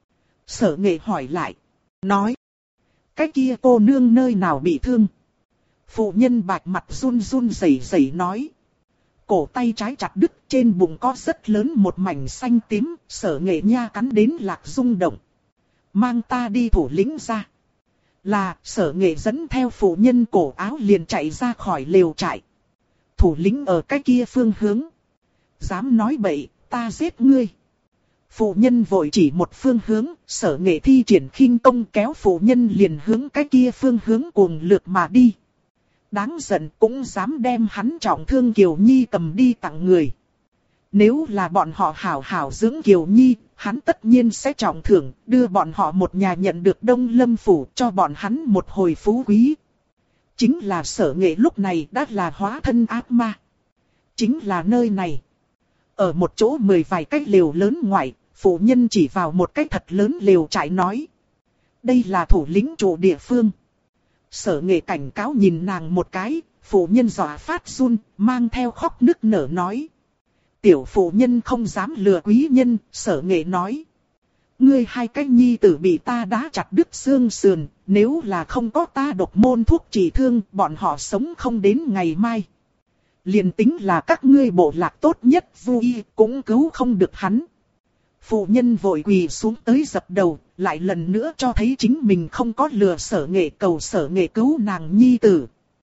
Sở Nghệ hỏi lại, nói, cái kia cô nương nơi nào bị thương? Phụ nhân bạch mặt run run rẩy rẩy nói, cổ tay trái chặt đứt, trên bụng có rất lớn một mảnh xanh tím, Sở Nghệ nha cắn đến lạc rung động. Mang ta đi thủ lĩnh ra. Là, Sở Nghệ dẫn theo phụ nhân cổ áo liền chạy ra khỏi lều trại. Thủ lĩnh ở cái kia phương hướng. Dám nói bậy, ta giết ngươi. Phụ nhân vội chỉ một phương hướng, Sở Nghệ thi triển khinh công kéo phụ nhân liền hướng cái kia phương hướng cuồng lược mà đi. Đáng giận, cũng dám đem hắn trọng thương Kiều Nhi cầm đi tặng người. Nếu là bọn họ hảo hảo dưỡng Kiều Nhi, hắn tất nhiên sẽ trọng thưởng, đưa bọn họ một nhà nhận được Đông Lâm Phủ, cho bọn hắn một hồi phú quý. Chính là Sở Nghệ lúc này đã là hóa thân ác ma. Chính là nơi này. Ở một chỗ 10 vài cái lều lớn ngoài, phụ nhân chỉ vào một cái thật lớn lều trại nói. Đây là thủ lĩnh chủ địa phương. Sở Nghệ cảnh cáo nhìn nàng một cái, phụ nhân dọa phát run, mang theo khóc nức nở nói. Tiểu phụ nhân không dám lừa quý nhân, Sở Nghệ nói. Ngươi hai cái nhi tử bị ta đá chặt đứt xương sườn, nếu là không có ta độc môn thuốc trị thương, bọn họ sống không đến ngày mai. Liền tính là các ngươi bộ lạc tốt nhất vui, cũng cứu không được hắn. Phụ nhân vội quỳ xuống tới dập đầu, lại lần nữa cho thấy chính mình không có lừa Sở Nghệ, cầu Sở Nghệ cứu nàng nhi tử.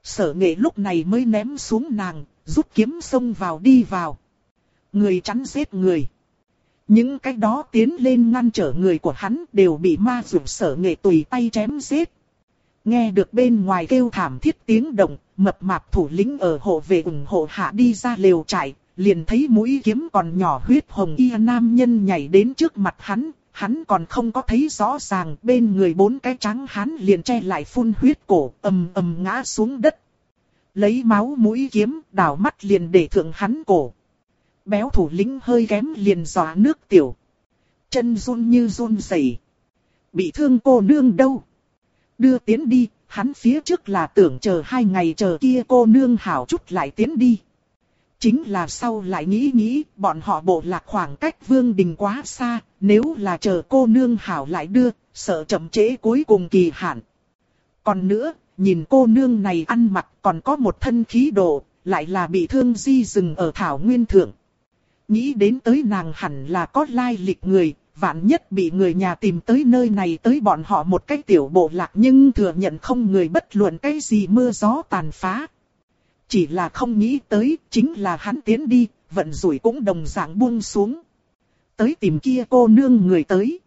Sở Nghệ lúc này mới ném xuống nàng, rút kiếm xông vào đi vào. Người chắn giết người. Những cái đó tiến lên ngăn trở người của hắn đều bị ma dụ Sở Nghệ tùy tay chém giết. Nghe được bên ngoài kêu thảm thiết tiếng động, mập mạp thủ lĩnh ở hộ vệ ủng hộ hạ đi ra lều trại, liền thấy mũi kiếm còn nhỏ huyết hồng y nam nhân nhảy đến trước mặt hắn còn không có thấy rõ ràng, bên người 4 cái trắng hắn liền che lại phun huyết cổ, ầm ầm ngã xuống đất. Lấy máu mũi kiếm, đảo mắt liền để thượng hắn cổ. Béo thủ lĩnh hơi kém liền dọa nước tiểu. Chân run như run rẩy. Bị thương cô nương đâu? Đưa tiến đi, hắn phía trước là tưởng chờ 2 ngày chờ kia cô nương hảo chút lại tiến đi. Chính là sau lại nghĩ, bọn họ bộ lạc khoảng cách Vương Đình quá xa, nếu là chờ cô nương hảo lại đưa, sợ chậm trễ cuối cùng kỳ hạn. Còn nữa, nhìn cô nương này ăn mặc còn có một thân khí độ, lại là bị thương di rừng ở Thảo Nguyên Thượng. Nghĩ đến tới nàng hẳn là có lai lịch người, vạn nhất bị người nhà tìm tới nơi này tới bọn họ một cái tiểu bộ lạc nhưng thừa nhận không người bất luận cái gì mưa gió tàn phá. Chỉ là không nghĩ tới, chính là hắn tiến đi, vận rủi cũng đồng dạng buông xuống. Tới tìm kia cô nương người tới.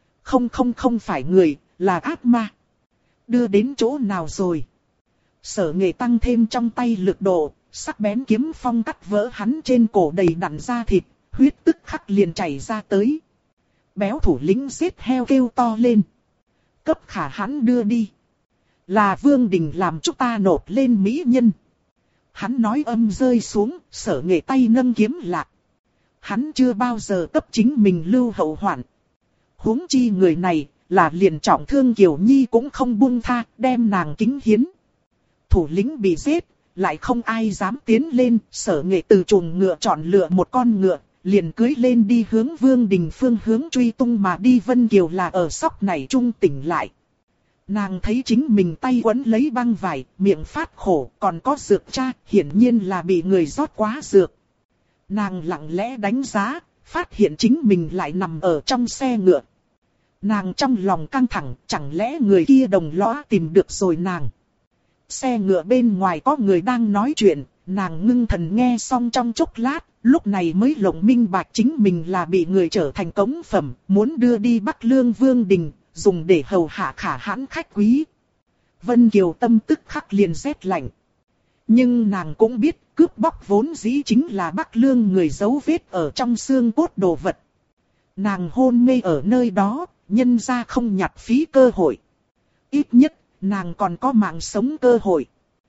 Không phải người, là ác ma. Đưa đến chỗ nào rồi? Sở Nghệ tăng thêm trong tay lực độ, sắc bén kiếm phong cắt vỡ hắn trên cổ đầy đặn da thịt, huyết tức khắc liền chảy ra tới. Béo thủ lĩnh giết heo kêu to lên. Cấp khả hắn đưa đi. Là Vương Đình làm chúng ta nộp lên mỹ nhân. Hắn nói âm rơi xuống, Sở Nghệ tay nâng kiếm lạc. Hắn chưa bao giờ cấp chính mình lưu hậu hoạn. Huống chi người này, là liền trọng thương Kiều Nhi cũng không buông tha, đem nàng kính hiến. Thủ lĩnh bị giết, lại không ai dám tiến lên, Sở Nghệ từ chuồng ngựa chọn lựa một con ngựa, liền cưỡi lên đi hướng Vương Đình phương hướng truy tung mà đi. Vân Kiều là ở sóc này trung tỉnh lại. Nàng thấy chính mình tay quấn lấy băng vải, miệng phát khổ, còn có dược cha, hiển nhiên là bị người rót quá dược. Nàng lặng lẽ đánh giá, phát hiện chính mình lại nằm ở trong xe ngựa. Nàng trong lòng căng thẳng, chẳng lẽ người kia đồng lõa tìm được rồi nàng. Xe ngựa bên ngoài có người đang nói chuyện, nàng ngưng thần nghe xong trong chốc lát, lúc này mới lộng minh bạch chính mình là bị người trở thành cống phẩm, muốn đưa đi Bắc Lương Vương Đình, dùng để hầu hạ khả hãn khách quý. Vân Kiều tâm tức khắc liền rét lạnh. Nhưng nàng cũng biết cướp bóc vốn dĩ chính là Bắc Lương người giấu vết ở trong xương cốt đồ vật. Nàng hôn mê ở nơi đó, nhân ra không nhặt phí cơ hội. Ít nhất, nàng còn có mạng sống cơ hội.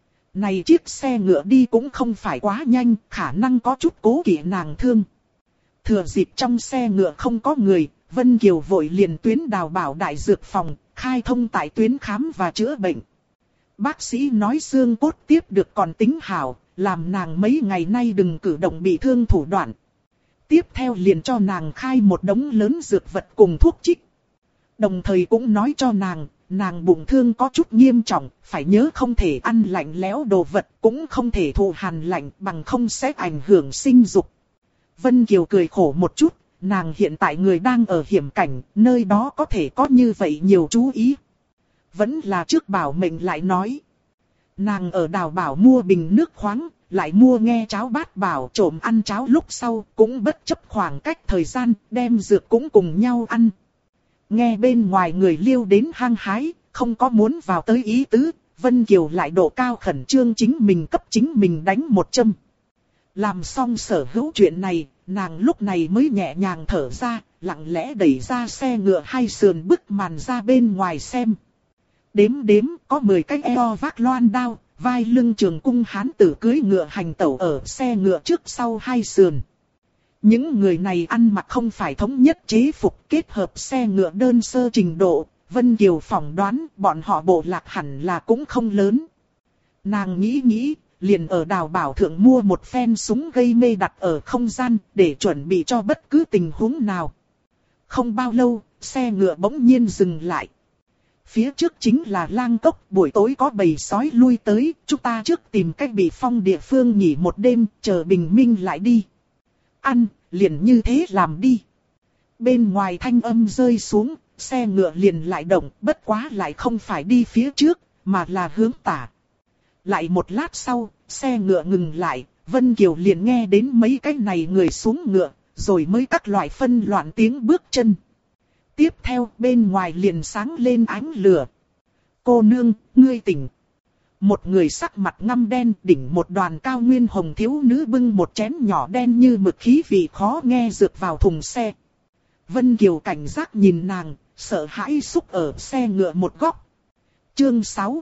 Này chiếc xe ngựa đi cũng không phải quá nhanh, khả năng có chút cố kỵ nàng thương. Thừa dịp trong xe ngựa không có người, Vân Kiều vội liền tuyến đào bảo đại dược phòng, khai thông tại tuyến khám và chữa bệnh. Bác sĩ nói xương cốt tiếp được còn tính hảo, làm nàng mấy ngày nay đừng cử động bị thương thủ đoạn. Tiếp theo liền cho nàng khai một đống lớn dược vật cùng thuốc trích. Đồng thời cũng nói cho nàng bụng thương có chút nghiêm trọng, phải nhớ không thể ăn lạnh lẽo đồ vật, cũng không thể thụ hàn lạnh bằng không sẽ ảnh hưởng sinh dục. Vân Kiều cười khổ một chút, nàng hiện tại người đang ở hiểm cảnh, nơi đó có thể có như vậy nhiều chú ý. Vẫn là trước bảo mệnh lại nói. Nàng ở Đào Bảo mua bình nước khoáng, lại mua nghe cháo Bát Bảo trộm ăn cháo lúc sau, cũng bất chấp khoảng cách thời gian, đem dược cũng cùng nhau ăn. Nghe bên ngoài người liêu đến hăng hái, không có muốn vào tới ý tứ, Vân Kiều lại độ cao khẩn trương chính mình cấp chính mình đánh một châm. Làm xong sở hữu chuyện này, nàng lúc này mới nhẹ nhàng thở ra, lặng lẽ đẩy ra xe ngựa hai sườn bức màn ra bên ngoài xem. Đếm có 10 cái eo vác loan đao, vai lưng trường cung hán tử cưỡi ngựa hành tẩu ở xe ngựa trước sau hai sườn. Những người này ăn mặc không phải thống nhất chế phục, kết hợp xe ngựa đơn sơ trình độ, Vân Kiều phỏng đoán bọn họ bộ lạc hẳn là cũng không lớn. Nàng nghĩ, liền ở Đào Bảo thượng mua một phen súng gây mê đặt ở không gian, để chuẩn bị cho bất cứ tình huống nào. Không bao lâu, xe ngựa bỗng nhiên dừng lại. Phía trước chính là lang cốc, buổi tối có bầy sói lui tới, chúng ta trước tìm cách bị phong địa phương nghỉ một đêm, chờ bình minh lại đi. Ăn, liền như thế làm đi. Bên ngoài thanh âm rơi xuống, xe ngựa liền lại động, bất quá lại không phải đi phía trước, mà là hướng tả. Lại một lát sau, xe ngựa ngừng lại, Vân Kiều liền nghe đến mấy cái này người xuống ngựa, rồi mới các loại phân loạn tiếng bước chân. Tiếp theo bên ngoài liền sáng lên ánh lửa. Cô nương, ngươi tỉnh. Một người sắc mặt ngăm đen đỉnh một đoàn cao nguyên hồng thiếu nữ bưng một chén nhỏ đen như mực khí vị khó nghe dược vào thùng xe. Vân Kiều cảnh giác nhìn nàng, sợ hãi xúc ở xe ngựa một góc. Chương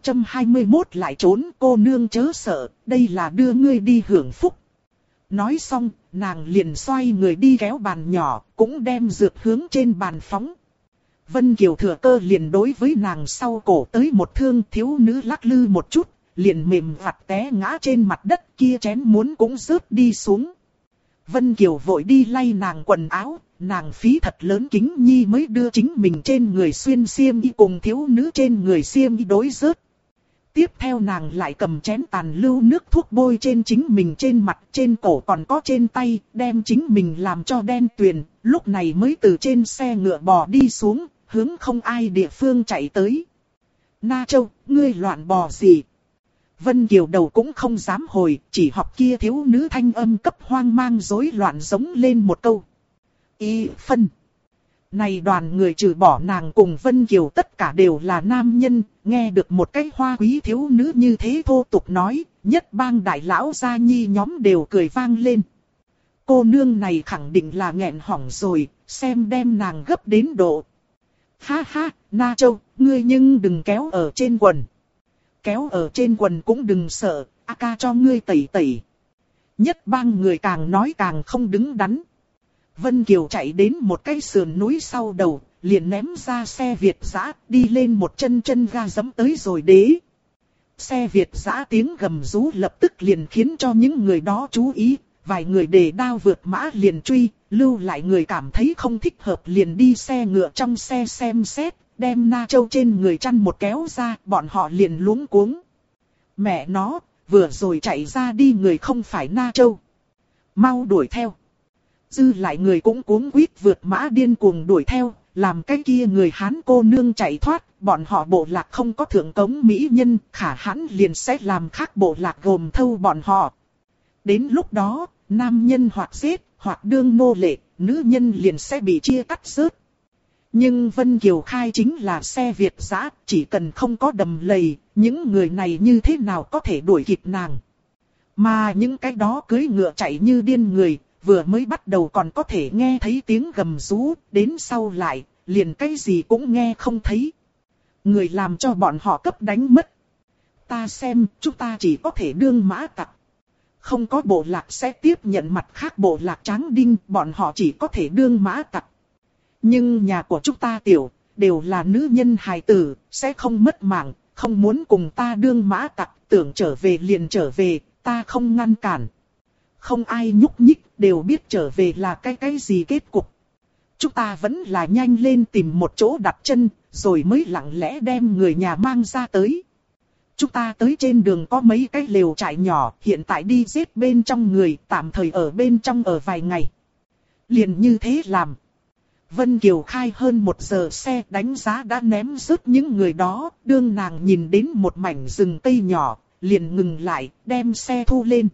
621 lại trốn, cô nương chớ sợ, đây là đưa ngươi đi hưởng phúc. Nói xong, nàng liền xoay người đi kéo bàn nhỏ, cũng đem dược hướng trên bàn phóng. Vân Kiều thừa cơ liền đối với nàng sau cổ tới một thương, thiếu nữ lắc lư một chút, liền mềm vặt té ngã trên mặt đất, kia chén muốn cũng rớt đi xuống. Vân Kiều vội đi lay nàng quần áo, nàng phí thật lớn kính nhi mới đưa chính mình trên người xuyên xiêm y cùng thiếu nữ trên người xiêm y đối rớt. Tiếp theo nàng lại cầm chén tàn lưu nước thuốc bôi trên chính mình trên mặt, trên cổ còn có trên tay, đem chính mình làm cho đen tuyền, lúc này mới từ trên xe ngựa bò đi xuống, hướng không ai địa phương chạy tới. Na Châu, ngươi loạn bò gì? Vân Kiều đầu cũng không dám hồi, chỉ học kia thiếu nữ thanh âm cấp hoang mang rối loạn giống lên một câu. Y phân. Này đoàn người trừ bỏ nàng cùng Vân Kiều tất cả đều là nam nhân, nghe được một cái hoa quý thiếu nữ như thế thô tục nói, nhất bang đại lão gia nhi nhóm đều cười vang lên. Cô nương này khẳng định là nghẹn hỏng rồi, xem đem nàng gấp đến độ. Ha ha, Na Châu, ngươi nhưng đừng kéo ở trên quần. Kéo ở trên quần cũng đừng sợ, A ca cho ngươi tẩy tẩy. Nhất bang người càng nói càng không đứng đắn. Vân Kiều chạy đến một cái sườn núi sau đầu, liền ném ra xe Việt dã, đi lên một chân chân ga giẫm tới rồi đế. Xe Việt dã tiếng gầm rú lập tức liền khiến cho những người đó chú ý, vài người đề đao vượt mã liền truy, lưu lại người cảm thấy không thích hợp liền đi xe ngựa trong xe xem xét, đem Na Châu trên người chăn một kéo ra, bọn họ liền luống cuống. Mẹ nó, vừa rồi chạy ra đi người không phải Na Châu. Mau đuổi theo. Dư lại người cũng cuống quýt vượt mã điên cuồng đuổi theo, làm cái kia người Hán cô nương chạy thoát, bọn họ bộ lạc không có thượng cống mỹ nhân, khả hãn liền sẽ làm khác bộ lạc gồm thâu bọn họ. Đến lúc đó, nam nhân hoặc giết, hoặc đương nô lệ, nữ nhân liền sẽ bị chia cắt rớt. Nhưng Vân Kiều khai chính là xe Việt dã, chỉ cần không có đầm lầy, những người này như thế nào có thể đuổi kịp nàng. Mà những cái đó cưỡi ngựa chạy như điên người, vừa mới bắt đầu còn có thể nghe thấy tiếng gầm rú, đến sau lại, liền cái gì cũng nghe không thấy. Người làm cho bọn họ cấp đánh mất. Ta xem, chúng ta chỉ có thể đương mã tặc. Không có bộ lạc sẽ tiếp nhận mặt khác bộ lạc tráng đinh, bọn họ chỉ có thể đương mã tặc. Nhưng nhà của chúng ta tiểu, đều là nữ nhân hài tử, sẽ không mất mạng, không muốn cùng ta đương mã tặc, tưởng trở về liền trở về, ta không ngăn cản. Không ai nhúc nhích, đều biết trở về là cái gì kết cục. Chúng ta vẫn là nhanh lên tìm một chỗ đặt chân, rồi mới lặng lẽ đem người nhà mang ra tới. Chúng ta tới trên đường có mấy cái lều trại nhỏ, hiện tại đi giết bên trong người, tạm thời ở bên trong ở vài ngày. Liền như thế làm. Vân Kiều khai hơn 1 giờ xe đánh giá đã ném rớt những người đó, đương nàng nhìn đến một mảnh rừng cây nhỏ, liền ngừng lại, đem xe thu lên.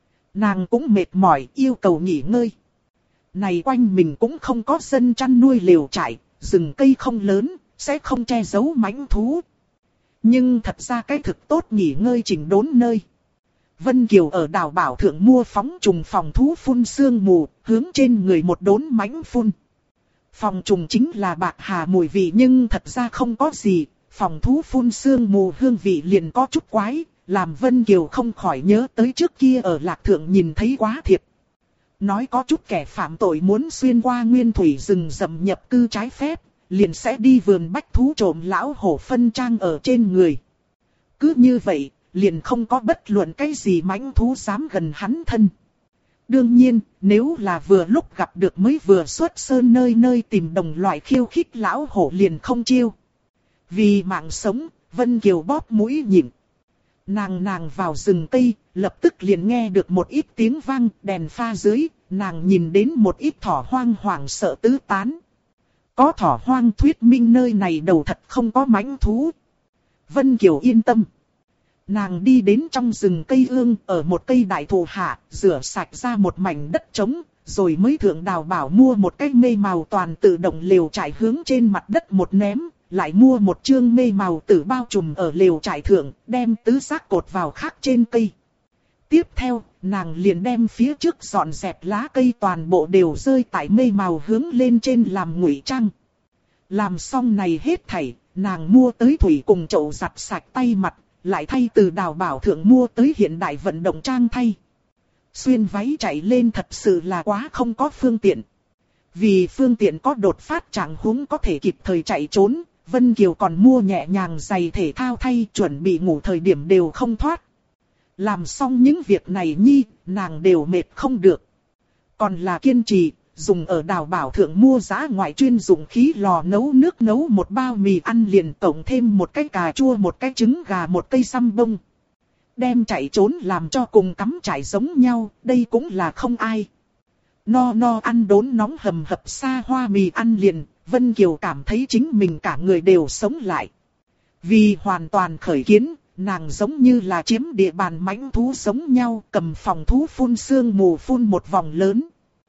Nàng cũng mệt mỏi, yêu cầu nghỉ ngơi. Này quanh mình cũng không có dân chăn nuôi lều trại, rừng cây không lớn, sẽ không che giấu mãnh thú. Nhưng thật ra cái thực tốt nghỉ ngơi chỉnh đốn nơi. Vân Kiều ở đảo Bảo Thượng mua phóng trùng phòng thú phun sương mù, hướng trên người một đốn mãnh phun. Phòng trùng chính là bạc hà mùi vị nhưng thật ra không có gì, phòng thú phun sương mù hương vị liền có chút quái, làm Vân Kiều không khỏi nhớ tới trước kia ở Lạc Thượng nhìn thấy quá thiệp. Nói có chút kẻ phạm tội muốn xuyên qua nguyên thủy rừng rậm nhập cư trái phép, liền sẽ đi vườn bách thú trộm lão hổ phân trang ở trên người. Cứ như vậy, liền không có bất luận cái gì mãnh thú dám gần hắn thân. Đương nhiên, nếu là vừa lúc gặp được mới vừa xuất sơn nơi nơi tìm đồng loại khiêu khích lão hổ liền không chiêu. Vì mạng sống, Vân Kiều bóp mũi nhịn. Nàng vào rừng cây, lập tức liền nghe được một ít tiếng vang, đèn pha dưới, nàng nhìn đến một ít thỏ hoang hoảng sợ tứ tán. Có thỏ hoang thuyết minh nơi này đầu thật không có mãnh thú. Vân Kiều yên tâm. Nàng đi đến trong rừng cây ương, ở một cây đại thụ hạ, rửa sạch ra một mảnh đất trống, rồi mới thượng Đào Bảo mua một cái mê màu toàn tự động lều trại hướng trên mặt đất một ném, lại mua một chương mê màu tử bao trùm ở lều trại thượng, đem tứ giác cột vào khác trên cây. Tiếp theo, nàng liền đem phía trước dọn dẹp lá cây toàn bộ đều rơi tại mê màu hướng lên trên làm ngụy trang. Làm xong này hết thảy, nàng mua tới thủy cùng chậu giặt sạch tay mặt, lại thay từ Đào Bảo thượng mua tới hiện đại vận động trang thay. Xuyên váy chạy lên thật sự là quá không có phương tiện. Vì phương tiện có đột phát trạng huống có thể kịp thời chạy trốn, Vân Kiều còn mua nhẹ nhàng giày thể thao thay, chuẩn bị ngủ thời điểm đều không thoát. Làm xong những việc này nhi, nàng đều mệt không được. Còn là kiên trì, dùng ở Đào Bảo thượng mua giá ngoại chuyên dụng khí lò nấu nước nấu một bao mì ăn liền, tổng thêm một cái cà chua, một cái trứng gà, một cây săm bông. Đem chạy trốn làm cho cùng cắm trại giống nhau, đây cũng là không ai. No ăn đốn nóng hầm hập xa hoa mì ăn liền, Vân Kiều cảm thấy chính mình cả người đều sống lại. Vì hoàn toàn khởi kiến, nàng giống như là chiếm địa bàn mãnh thú giống nhau, cầm phòng thú phun sương mù phun một vòng lớn.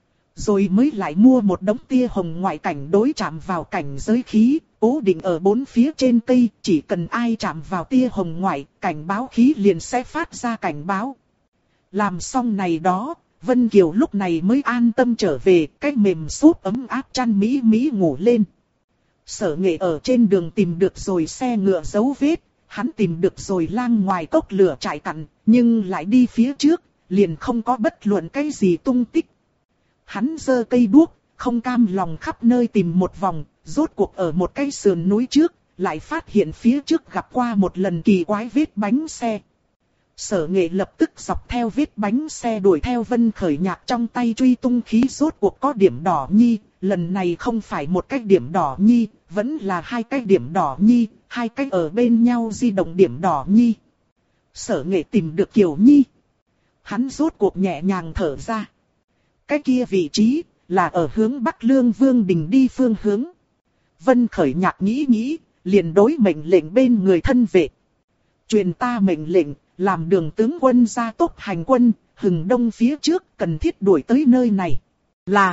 Rồi mới lại mua một đống tia hồng ngoại cảnh đối chạm vào cảnh giới khí, cố định ở bốn phía trên cây, chỉ cần ai chạm vào tia hồng ngoại, cảnh báo khí liền sẽ phát ra cảnh báo. Làm xong này đó, Vân Kiều lúc này mới an tâm trở về, cái mềm súp ấm áp chăn mỹ mỹ ngủ lên. Sở Nghệ ở trên đường tìm được rồi xe ngựa dấu vết, hắn tìm được rồi lang ngoài cốc lửa trại cặn, nhưng lại đi phía trước, liền không có bất luận cái gì tung tích. Hắn giơ cây đuốc, không cam lòng khắp nơi tìm một vòng, rốt cuộc ở một cái sườn núi trước, lại phát hiện phía trước gặp qua một lần kỳ quái vết bánh xe. Sở Nghệ lập tức dọc theo vết bánh xe đuổi theo Vân Khởi Nhạc trong tay truy tung khí, rốt cuộc có điểm đỏ nhi, lần này không phải một cái điểm đỏ nhi, vẫn là hai cái điểm đỏ nhi, hai cái ở bên nhau di động điểm đỏ nhi. Sở Nghệ tìm được Kiều Nhi. Hắn rốt cuộc nhẹ nhàng thở ra. Cái kia vị trí, là ở hướng Bắc Lương Vương Đình đi phương hướng. Vân Khởi Nhạc nghĩ, liền đối mệnh lệnh bên người thân vệ. Truyền ta mệnh lệnh, làm đường tướng quân ra tốc hành quân, hừng đông phía trước cần thiết đuổi tới nơi này. Là,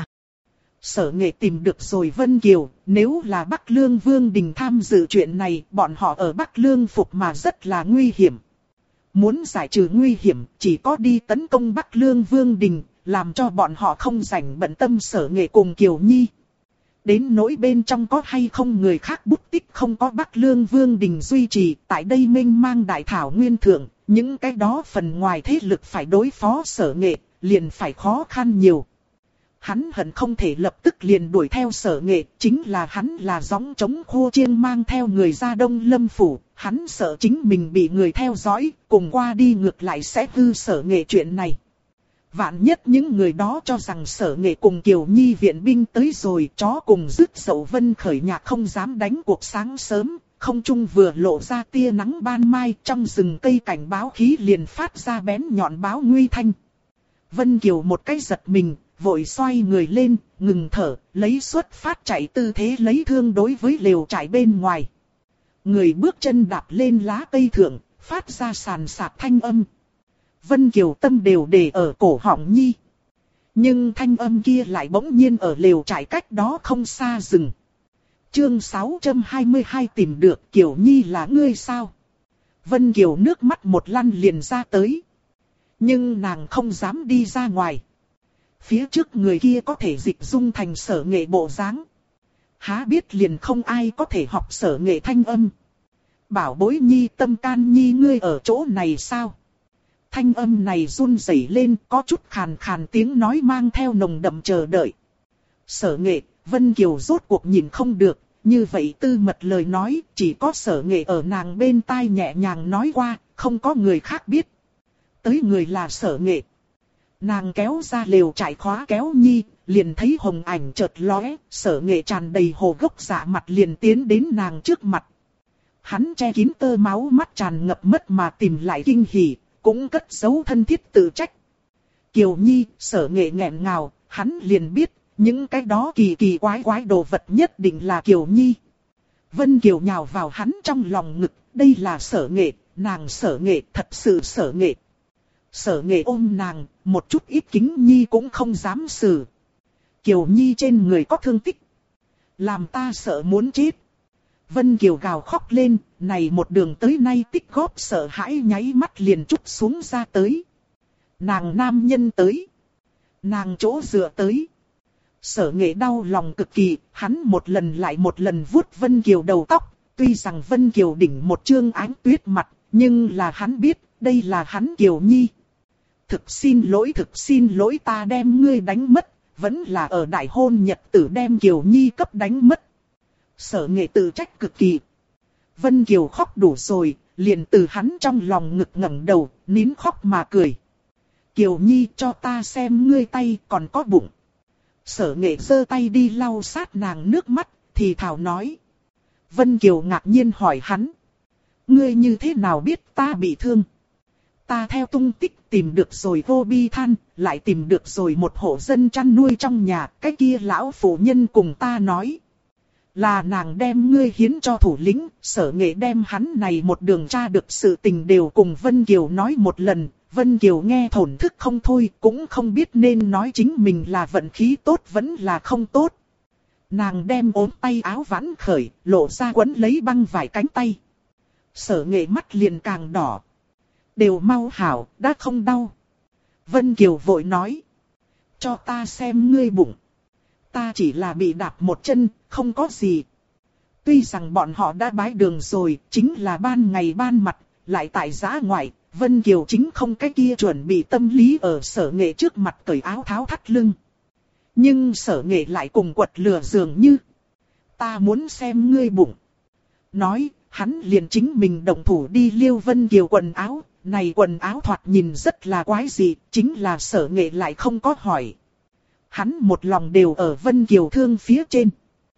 Sở Nghệ tìm được rồi Vân Kiều, nếu là Bắc Lương Vương Đình tham dự chuyện này, bọn họ ở Bắc Lương phục mà rất là nguy hiểm. Muốn giải trừ nguy hiểm, chỉ có đi tấn công Bắc Lương Vương Đình, làm cho bọn họ không rảnh bận tâm Sở Nghệ cùng Kiều Nhi. Đến nỗi bên trong có hay không người khác bút tích không có Bắc Lương Vương Đình duy trì, tại đây mênh mang đại thảo nguyên thượng, những cái đó phần ngoài thế lực phải đối phó Sở Nghệ, liền phải khó khăn nhiều. Hắn hận không thể lập tức liền đuổi theo Sở Nghệ, chính là hắn là gióng trống khô chiêng mang theo người ra Đông Lâm Phủ, hắn sợ chính mình bị người theo dõi, cùng qua đi ngược lại sẽ hư Sở Nghệ chuyện này. Vạn nhất những người đó cho rằng Sở Nghệ cùng Kiều Nhi viện binh tới rồi, chó cùng dứt dậu. Vân Khởi Nhạc không dám đánh cuộc sáng sớm, không trung vừa lộ ra tia nắng ban mai, trong rừng cây cảnh báo khí liền phát ra bén nhọn báo nguy thanh. Vân Kiều một cái giật mình, vội xoay người lên, ngừng thở, lấy xuất phát chạy tư thế lấy thương đối với lều trại bên ngoài. Người bước chân đạp lên lá cây thượng, phát ra sàn sạt thanh âm. Vân Kiều tâm đều để ở cổ họng nhi. Nhưng thanh âm kia lại bỗng nhiên ở lều trại cách đó không xa rừng. Chương 622 tìm được Kiều Nhi là ngươi sao? Vân Kiều nước mắt một lăn liền ra tới. Nhưng nàng không dám đi ra ngoài. Phía trước người kia có thể dịch dung thành Sở Nghệ bộ dáng. Há biết liền không ai có thể học Sở Nghệ thanh âm. Bảo bối Nhi tâm can Nhi ngươi ở chỗ này sao? Thanh âm này run rẩy lên, có chút khàn khàn tiếng nói mang theo nồng đậm chờ đợi. Sở Nghệ, Vân Kiều rốt cuộc nhìn không được, như vậy tư mật lời nói, chỉ có Sở Nghệ ở nàng bên tai nhẹ nhàng nói qua, không có người khác biết. Tới người là Sở Nghệ. Nàng kéo ra lều trại khóa kéo nhi, liền thấy hồng ảnh chợt lóe, Sở Nghệ tràn đầy hồ gốc dạ mặt liền tiến đến nàng trước mặt. Hắn che kín tơ máu mắt tràn ngập mất mà tìm lại kinh hỉ, cũng cất giấu thân thiết tự trách. Kiều Nhi, Sở Nghệ nghẹn ngào, hắn liền biết, những cái đó kỳ kỳ quái quái đồ vật nhất định là Kiều Nhi. Vân Kiều nhào vào hắn trong lòng ngực, đây là Sở Nghệ, nàng Sở Nghệ, thật sự Sở Nghệ. Sở Nghệ ôm nàng, một chút ít kính nhi cũng không dám xử. Kiều Nhi trên người có thương tích, làm ta sợ muốn chết. Vân Kiều gào khóc lên, này một đường tới nay tích góp sợ hãi nháy mắt liền trút xuống ra tới. Nàng nam nhân tới, nàng chỗ dựa tới. Sở Nghệ đau lòng cực kỳ, hắn một lần lại một lần vuốt Vân Kiều đầu tóc. Tuy rằng Vân Kiều đỉnh một trương ánh tuyết mặt, nhưng là hắn biết, đây là hắn Kiều Nhi. Thực xin lỗi ta đem ngươi đánh mất, vẫn là ở đại hôn nhật tử đem Kiều Nhi cấp đánh mất. Sở Nghệ tự trách cực kỳ. Vân Kiều khóc đủ rồi, liền từ hắn trong lòng ngực ngẩng đầu, nín khóc mà cười. Kiều Nhi cho ta xem ngươi tay còn có bụng. Sở Nghệ giơ tay đi lau sát nàng nước mắt, thì thào nói. Vân Kiều ngạc nhiên hỏi hắn. Ngươi như thế nào biết ta bị thương? Ta theo tung tích tìm được rồi vô bi than, lại tìm được rồi một hộ dân chăn nuôi trong nhà, cái kia lão phụ nhân cùng ta nói. Là nàng đem ngươi hiến cho thủ lĩnh, Sở Nghệ đem hắn này một đường tra được sự tình đều cùng Vân Kiều nói một lần. Vân Kiều nghe thổn thức không thôi, cũng không biết nên nói chính mình là vận khí tốt vẫn là không tốt. Nàng đem ốm tay áo vãn khởi, lộ ra quấn lấy băng vải cánh tay. Sở Nghệ mắt liền càng đỏ. Đều mau hảo, đã không đau. Vân Kiều vội nói. Cho ta xem ngươi bụng. Ta chỉ là bị đạp một chân, không có gì. Tuy rằng bọn họ đã bái đường rồi, chính là ban ngày ban mặt, lại tại giã ngoại. Vân Kiều chính không cái kia chuẩn bị tâm lý ở Sở Nghệ trước mặt cởi áo tháo thắt lưng. Nhưng Sở Nghệ lại cùng quật lừa dường như. Ta muốn xem ngươi bụng. Nói, hắn liền chính mình động thủ đi liêu Vân Kiều quần áo. Này quần áo thoạt nhìn rất là quái dị, chính là Sở Nghệ lại không có hỏi. Hắn một lòng đều ở Vân Kiều thương phía trên.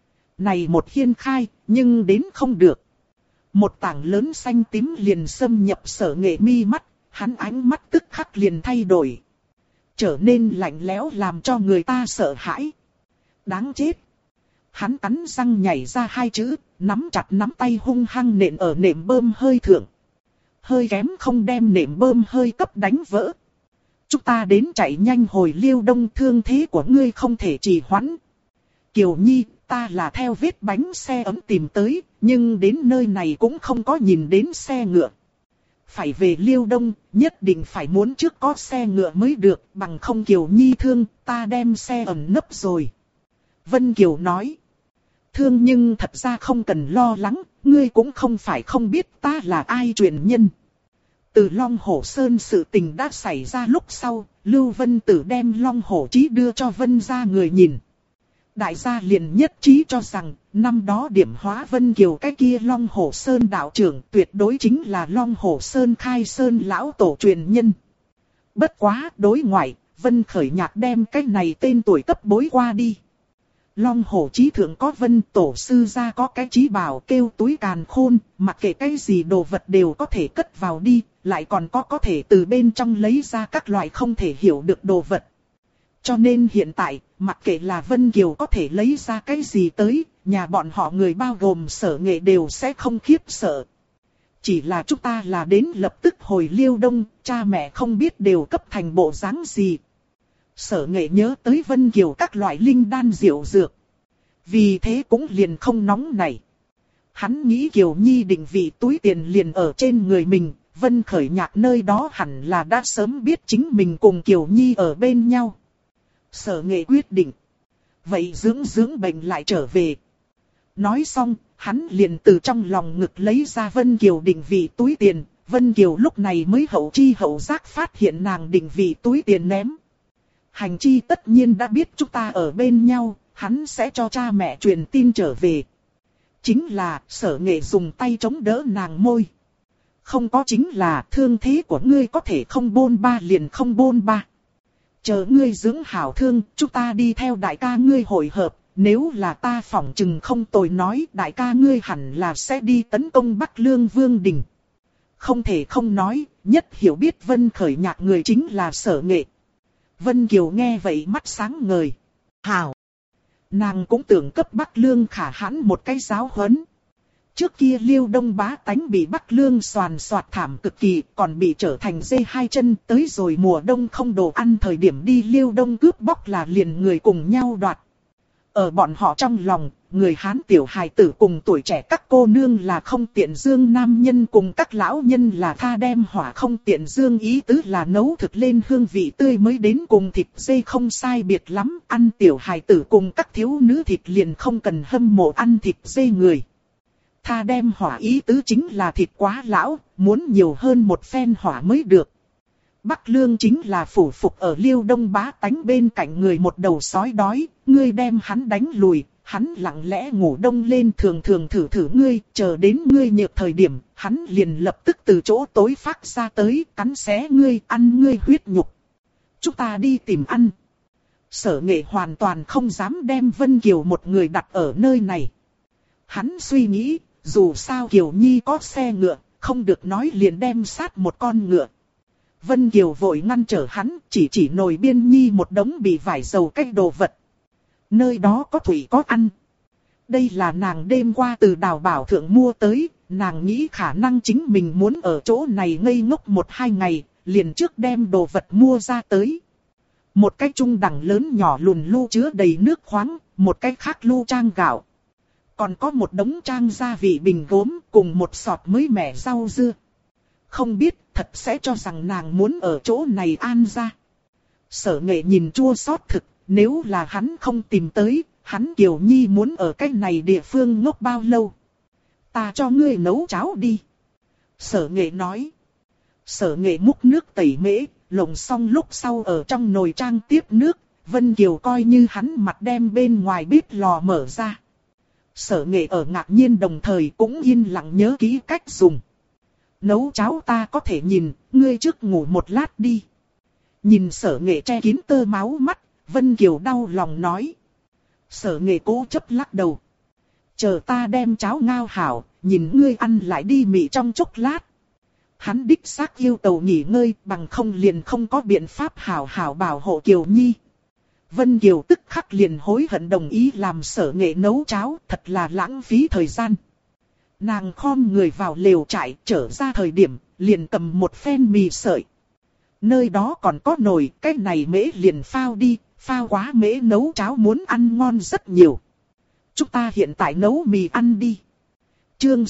Này một hiên khai, nhưng đến không được. Một tảng lớn xanh tím liền xâm nhập Sở Nghệ mi mắt, hắn ánh mắt tức khắc liền thay đổi. Trở nên lạnh lẽo làm cho người ta sợ hãi. Đáng chết. Hắn cắn răng nhảy ra hai chữ, nắm chặt nắm tay hung hăng nện ở nệm bơm hơi thượng. Hơi kém không đem nệm bơm hơi cấp đánh vỡ. Chúng ta đến chạy nhanh hồi Liêu Đông, thương thế của ngươi không thể trì hoãn. Kiều Nhi, ta là theo vết bánh xe ấm tìm tới, nhưng đến nơi này cũng không có nhìn đến xe ngựa. Phải về Liêu Đông, nhất định phải muốn trước có xe ngựa mới được, bằng không Kiều Nhi thương, ta đem xe ẩn nấp rồi. Vân Kiều nói. Thương nhưng thật ra không cần lo lắng, ngươi cũng không phải không biết ta là ai truyền nhân. Từ Long Hổ Sơn sự tình đã xảy ra lúc sau, Lưu Vân Tử đem Long Hổ Chí đưa cho Vân gia người nhìn. Đại gia liền nhất trí cho rằng, năm đó điểm hóa Vân Kiều cái kia Long Hổ Sơn đạo trưởng tuyệt đối chính là Long Hổ Sơn khai sơn lão tổ truyền nhân. Bất quá đối ngoại, Vân Khởi Nhạc đem cái này tên tuổi cấp bối qua đi. Long Hổ Chí thượng có Vân tổ sư ra có cái chí bảo kêu túi càn khôn, mặc kệ cái gì đồ vật đều có thể cất vào đi, lại còn có thể từ bên trong lấy ra các loại không thể hiểu được đồ vật. Cho nên hiện tại, mặc kệ là Vân Kiều có thể lấy ra cái gì tới, nhà bọn họ người bao gồm Sở Nghệ đều sẽ không khiếp sợ. Chỉ là chúng ta là đến lập tức hồi Liêu Đông, cha mẹ không biết đều cấp thành bộ dáng gì. Sở Nghệ nhớ tới Vân Kiều các loại linh đan diệu dược. Vì thế cũng liền không nóng nảy. Hắn nghĩ Kiều Nhi định vị túi tiền liền ở trên người mình, Vân Khởi Nhạc nơi đó hẳn là đã sớm biết chính mình cùng Kiều Nhi ở bên nhau. Sở Nghệ quyết định. Vậy dưỡng bệnh lại trở về. Nói xong, hắn liền từ trong lòng ngực lấy ra Vân Kiều định vị túi tiền. Vân Kiều lúc này mới hậu chi hậu giác phát hiện nàng định vị túi tiền ném. Hành chi tất nhiên đã biết chúng ta ở bên nhau, hắn sẽ cho cha mẹ truyền tin trở về. Chính là Sở Nghệ dùng tay chống đỡ nàng môi. Không có chính là thương thế của ngươi có thể không bôn ba liền không bôn ba. Chờ ngươi dưỡng hảo thương, chúng ta đi theo đại ca ngươi hội hợp. Nếu là ta phỏng chừng không tồi nói, đại ca ngươi hẳn là sẽ đi tấn công Bắc Lương Vương Đình. Không thể không nói, nhất hiểu biết Vân Khởi Nhạc người chính là Sở Nghệ. Vân Kiều nghe vậy mắt sáng ngời. Hảo! Nàng cũng tưởng cấp Bắc Lương Khả Hãn một cái giáo huấn. Trước kia Liêu Đông bá tánh bị Bắc Lương soàn soạt thảm cực kỳ, còn bị trở thành dê hai chân, tới rồi mùa đông không đồ ăn thời điểm đi Liêu Đông cướp bóc là liền người cùng nhau đoạt. Ở bọn họ trong lòng, người Hán tiểu hài tử cùng tuổi trẻ các cô nương là không tiện dương, nam nhân cùng các lão nhân là tha đem hỏa không tiện dương, ý tứ là nấu thực lên hương vị tươi mới đến cùng thịt dê không sai biệt lắm, ăn tiểu hài tử cùng các thiếu nữ thịt liền không cần hâm mộ ăn thịt dê người. Tha đem hỏa ý tứ chính là thịt quá lão, muốn nhiều hơn một phen hỏa mới được. Bắc Lương chính là phủ phục ở Liêu Đông bá tánh bên cạnh người một đầu sói đói, ngươi đem hắn đánh lùi, hắn lặng lẽ ngủ đông lên thường thường thử ngươi, chờ đến ngươi nhược thời điểm, hắn liền lập tức từ chỗ tối phát ra tới, cắn xé ngươi, ăn ngươi huyết nhục. Chúng ta đi tìm ăn. Sở Nghệ hoàn toàn không dám đem Vân Kiều một người đặt ở nơi này. Hắn suy nghĩ, dù sao Kiều Nhi có xe ngựa, không được nói liền đem sát một con ngựa. Vân Kiều vội ngăn trở hắn, chỉ nồi biên nhi một đống bị vải dầu cách đồ vật. Nơi đó có thủy có ăn. Đây là nàng đêm qua từ Đào Bảo Thượng mua tới, nàng nghĩ khả năng chính mình muốn ở chỗ này ngây ngốc 1-2 ngày, liền trước đem đồ vật mua ra tới. Một cái trung đẳng lớn nhỏ lùn lu chứa đầy nước khoáng, một cái khác lu trang gạo. Còn có một đống trang gia vị bình gốm cùng một sọt mới mẻ rau dưa. Không biết thật sẽ cho rằng nàng muốn ở chỗ này an ra. Sở Nghệ nhìn chua xót thực, nếu là hắn không tìm tới, hắn Kiều Nhi muốn ở cái này địa phương ngốc bao lâu. Ta cho ngươi nấu cháo đi. Sở Nghệ nói. Sở Nghệ múc nước tẩy mễ, lồng xong lúc sau ở trong nồi trang tiếp nước, Vân Kiều coi như hắn mặt đem bên ngoài bếp lò mở ra. Sở Nghệ ở ngạc nhiên đồng thời cũng yên lặng nhớ kỹ cách dùng. Nấu cháo ta có thể nhìn, ngươi trước ngủ một lát đi. Nhìn Sở Nghệ che kín tơ máu mắt, Vân Kiều đau lòng nói. Sở Nghệ cố chấp lắc đầu. Chờ ta đem cháo ngao hảo, nhìn ngươi ăn lại đi mị trong chốc lát. Hắn đích xác yêu cầu nghỉ ngơi, bằng không liền không có biện pháp hảo hảo bảo hộ Kiều Nhi. Vân Kiều tức khắc liền hối hận đồng ý làm Sở Nghệ nấu cháo, thật là lãng phí thời gian. Nàng khom người vào lều trại, trở ra thời điểm, liền cầm một phen mì sợi. Nơi đó còn có nồi, cái này mễ liền phao đi, phao quá mễ nấu cháo muốn ăn ngon rất nhiều. Chúng ta hiện tại nấu mì ăn đi. Chương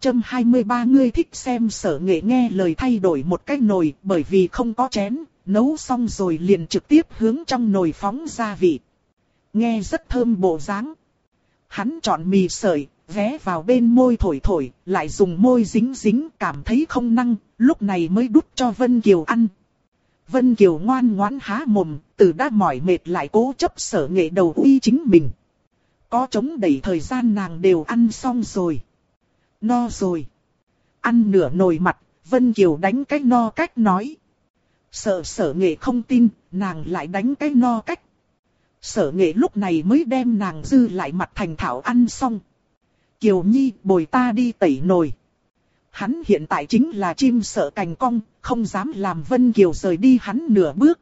623 ngươi thích xem Sở Nghệ nghe lời thay đổi một cái nồi, bởi vì không có chén, nấu xong rồi liền trực tiếp hướng trong nồi phóng gia vị. Nghe rất thơm bộ dáng. Hắn chọn mì sợi, ghé vào bên môi thổi thổi, lại dùng môi dính dính, cảm thấy không năng, lúc này mới đút cho Vân Kiều ăn. Vân Kiều ngoan ngoãn há mồm, từ đã mỏi mệt lại cố chấp Sở Nghệ đầu uy chính mình. Có chống đẩy thời gian nàng đều ăn xong rồi. No rồi. Ăn nửa nồi mặt, Vân Kiều đánh cái no cách nói. Sợ Sở Nghệ không tin, nàng lại đánh cái no cách. Sở Nghệ lúc này mới đem nàng dư lại mặt thành thạo ăn xong. Kiều Nhi bồi ta đi tẩy nồi. Hắn hiện tại chính là chim sợ cành cong, không dám làm Vân Kiều rời đi hắn nửa bước.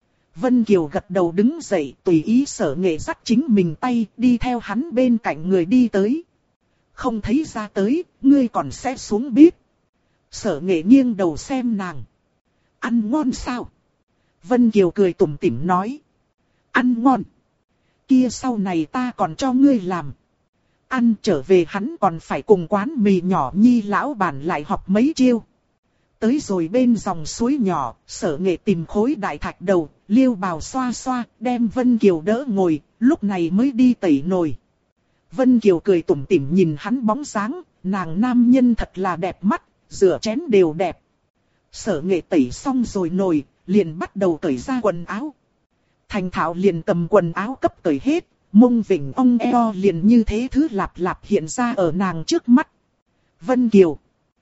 Vân Kiều gật đầu đứng dậy, tùy ý Sở Nghệ dắt chính mình tay, đi theo hắn bên cạnh người đi tới. Không thấy ra tới, ngươi còn sẽ xuống bếp. Sở Nghệ nghiêng đầu xem nàng. Ăn ngon sao? Vân Kiều cười tủm tỉm nói. Ăn ngon. Kia sau này ta còn cho ngươi làm. Ăn trở về hắn còn phải cùng quán mì nhỏ Nhi lão bản lại học mấy chiêu. Tới rồi bên dòng suối nhỏ, Sở Nghệ tìm khối đại thạch đầu, liêu bào xoa xoa, đem Vân Kiều đỡ ngồi, lúc này mới đi tẩy nồi. Vân Kiều cười tủm tỉm nhìn hắn bóng dáng, nàng nam nhân thật là đẹp mắt, rửa chén đều đẹp. Sở Nghệ tẩy xong rồi nồi, liền bắt đầu cởi ra quần áo. Thành thạo liền cầm quần áo cấp cởi hết, mông vịnh ong eo liền như thế thứ lạp lạp hiện ra ở nàng trước mắt. Vân Kiều.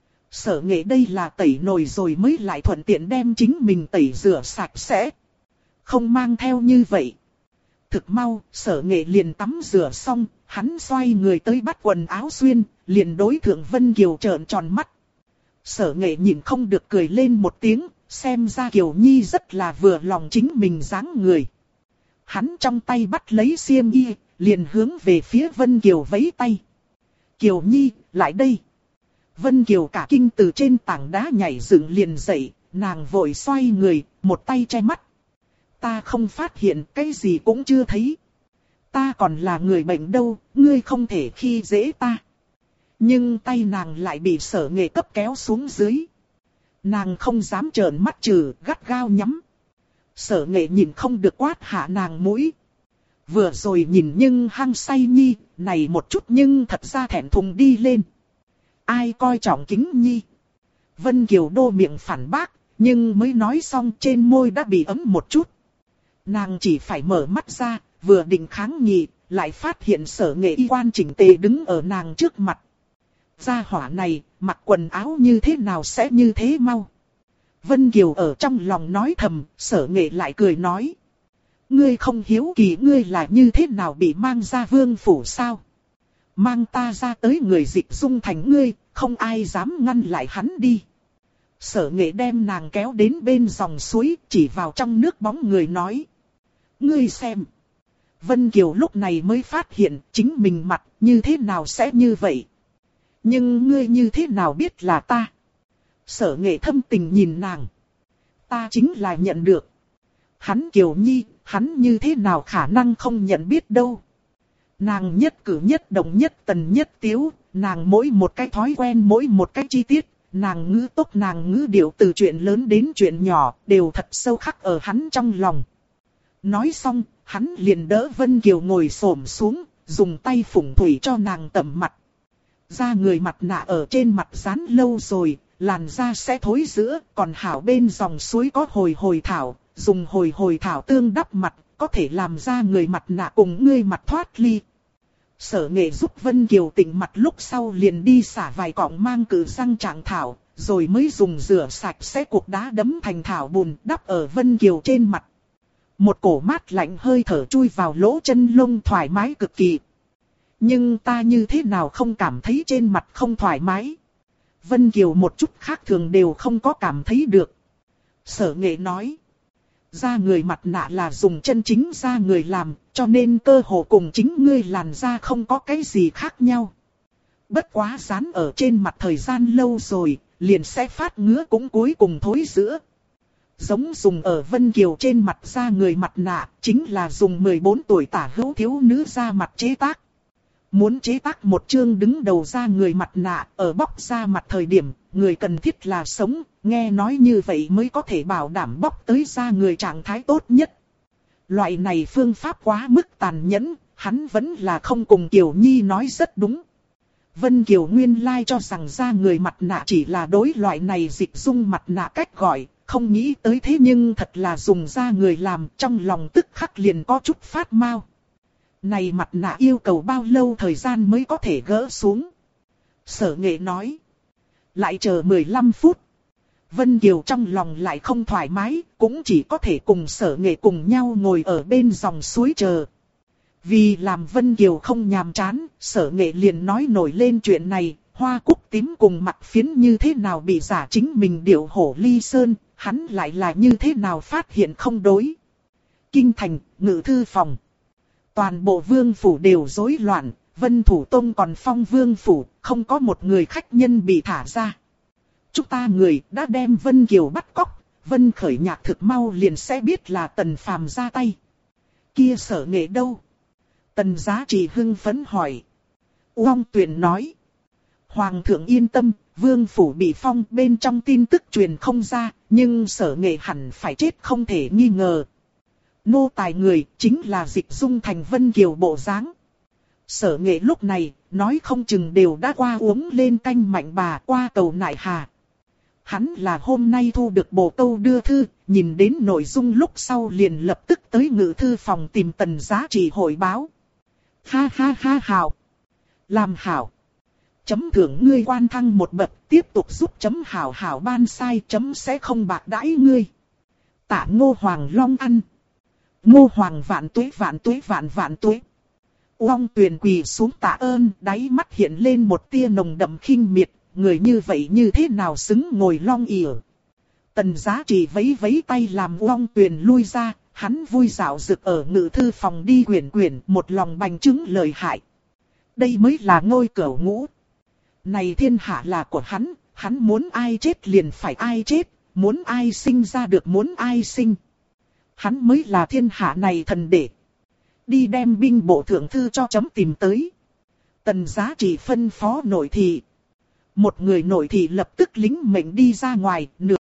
Sở Nghệ đây là tẩy nồi rồi mới lại thuận tiện đem chính mình tẩy rửa sạch sẽ. Không mang theo như vậy. Thực mau, Sở Nghệ liền tắm rửa xong, hắn xoay người tới bắt quần áo xuyên, liền đối thượng Vân Kiều trợn tròn mắt. Sở Nghệ nhìn không được cười lên một tiếng, xem ra Kiều Nhi rất là vừa lòng chính mình dáng người. Hắn trong tay bắt lấy xiêm y, liền hướng về phía Vân Kiều vẫy tay. Kiều Nhi, lại đây. Vân Kiều cả kinh từ trên tảng đá nhảy dựng liền dậy, nàng vội xoay người, một tay che mắt. Ta không phát hiện, cái gì cũng chưa thấy. Ta còn là người bệnh đâu, ngươi không thể khi dễ ta. Nhưng tay nàng lại bị Sở Nghệ cấp kéo xuống dưới. Nàng không dám trợn mắt trừ, gắt gao nhắm. Sở Nghệ nhìn không được quát hạ nàng mũi. Vừa rồi nhìn nhưng hăng say nhi, này một chút nhưng thật ra thẹn thùng đi lên. Ai coi trọng Kính Nhi? Vân Kiều đô miệng phản bác, nhưng mới nói xong trên môi đã bị ấm một chút. Nàng chỉ phải mở mắt ra, vừa định kháng nghị, lại phát hiện Sở Nghệ y quan chỉnh tề đứng ở nàng trước mặt. Gia hỏa này, mặc quần áo như thế nào sẽ như thế mau? Vân Kiều ở trong lòng nói thầm, Sở Nghệ lại cười nói. Ngươi không hiếu kỳ ngươi là như thế nào bị mang ra vương phủ sao? Mang ta ra tới người Dịch Dung thành ngươi, không ai dám ngăn lại hắn đi. Sở Nghệ đem nàng kéo đến bên dòng suối, chỉ vào trong nước bóng người nói. Ngươi xem. Vân Kiều lúc này mới phát hiện chính mình mặt như thế nào sẽ như vậy. Nhưng ngươi như thế nào biết là ta? Sở Nghệ thâm tình nhìn nàng. Ta chính là nhận được. Hắn Kiều Nhi, hắn như thế nào khả năng không nhận biết đâu. Nàng nhất cử nhất động nhất tần nhất tiếu, nàng mỗi một cái thói quen mỗi một cái chi tiết, nàng ngữ tốc nàng ngữ điệu từ chuyện lớn đến chuyện nhỏ, đều thật sâu khắc ở hắn trong lòng. Nói xong, hắn liền đỡ Vân Kiều ngồi xổm xuống, dùng tay phủng thủy cho nàng tẩm mặt. Da người mặt nạ ở trên mặt dán lâu rồi, làn da sẽ thối rữa, còn hảo bên dòng suối có hồi thảo, dùng hồi thảo tương đắp mặt, có thể làm ra người mặt nạ cùng ngươi mặt thoát ly. Sở Nghệ giúp Vân Kiều tỉnh mặt lúc sau liền đi xả vài cọng mang cử răng trạng thảo, rồi mới dùng rửa sạch sẽ cục đá đấm thành thảo bùn đắp ở Vân Kiều trên mặt. Một cổ mát lạnh hơi thở chui vào lỗ chân lông thoải mái cực kỳ. Nhưng ta như thế nào không cảm thấy trên mặt không thoải mái. Vân Kiều một chút khác thường đều không có cảm thấy được. Sở Nghệ nói. Da người mặt nạ là dùng chân chính da người làm, cho nên cơ hồ cùng chính ngươi làn da không có cái gì khác nhau. Bất quá dán ở trên mặt thời gian lâu rồi, liền sẽ phát ngứa cũng cuối cùng thối rữa. Giống dùng ở Vân Kiều trên mặt da người mặt nạ, chính là dùng 14 tuổi tả hữu thiếu nữ da mặt chế tác. Muốn chế tác một chương đứng đầu da người mặt nạ, ở bóc da mặt thời điểm, người cần thiết là sống, nghe nói như vậy mới có thể bảo đảm bóc tới da người trạng thái tốt nhất. Loại này phương pháp quá mức tàn nhẫn, hắn vẫn là không cùng Kiều Nhi nói rất đúng. Vân Kiều nguyên lai cho rằng da người mặt nạ chỉ là đối loại này Dịch Dung mặt nạ cách gọi, không nghĩ tới thế nhưng thật là dùng da người làm, trong lòng tức khắc liền có chút phát mau. Này mặt nạ yêu cầu bao lâu thời gian mới có thể gỡ xuống? Sở Nghệ nói. Lại chờ 15 phút. Vân Kiều trong lòng lại không thoải mái, cũng chỉ có thể cùng Sở Nghệ cùng nhau ngồi ở bên dòng suối chờ. Vì làm Vân Kiều không nhàm chán, Sở Nghệ liền nói nổi lên chuyện này, hoa cúc tím cùng mặt phiến như thế nào bị giả chính mình điệu hổ ly sơn, hắn lại là như thế nào phát hiện không đối. Kinh thành, ngự thư phòng. Toàn bộ vương phủ đều rối loạn, Vân Thủ Tông còn phong vương phủ, không có một người khách nhân bị thả ra. Chúng ta người đã đem Vân Kiều bắt cóc, Vân Khởi Nhạc thực mau liền sẽ biết là Tần Phàm ra tay. Kia Sở Nghệ đâu? Tần Giá Trị hưng phấn hỏi. Uông Tuyền nói. Hoàng thượng yên tâm, vương phủ bị phong bên trong tin tức truyền không ra, nhưng Sở Nghệ hẳn phải chết không thể nghi ngờ. Nô tài người chính là Dịch Dung thành Vân Kiều bộ dáng. Sở Nghệ lúc này nói không chừng đều đã qua uống lên canh mạnh bà qua cầu nại hà. Hắn là hôm nay thu được bộ câu đưa thư, nhìn đến nội dung lúc sau liền lập tức tới ngự thư phòng tìm Tần Giá Trị hội báo. Ha ha ha hảo. Làm hảo. Chấm thưởng ngươi quan thăng một bậc, tiếp tục giúp chấm hảo hảo ban sai, chấm sẽ không bạc đãi ngươi. Tạ Ngô Hoàng Long ăn. Ngô Hoàng vạn tuế vạn tuế vạn vạn tuế. Uông Tuyền quỳ xuống tạ ơn, đáy mắt hiện lên một tia nồng đậm khinh miệt, người như vậy như thế nào xứng ngồi long ỉa. Tần Giá Trị vẫy vẫy tay làm Uông Tuyền lui ra, hắn vui dạo rực ở ngự thư phòng đi quyển một lòng bành trướng lời hại. Đây mới là ngôi cửu ngũ. Này thiên hạ là của hắn muốn ai chết liền phải ai chết, muốn ai sinh ra được muốn ai sinh. Hắn mới là thiên hạ này thần đệ. Đi đem binh bộ thượng thư cho chấm tìm tới. Tần Giá Trị phân phó nội thị. Một người nội thị lập tức lính mệnh đi ra ngoài. Nửa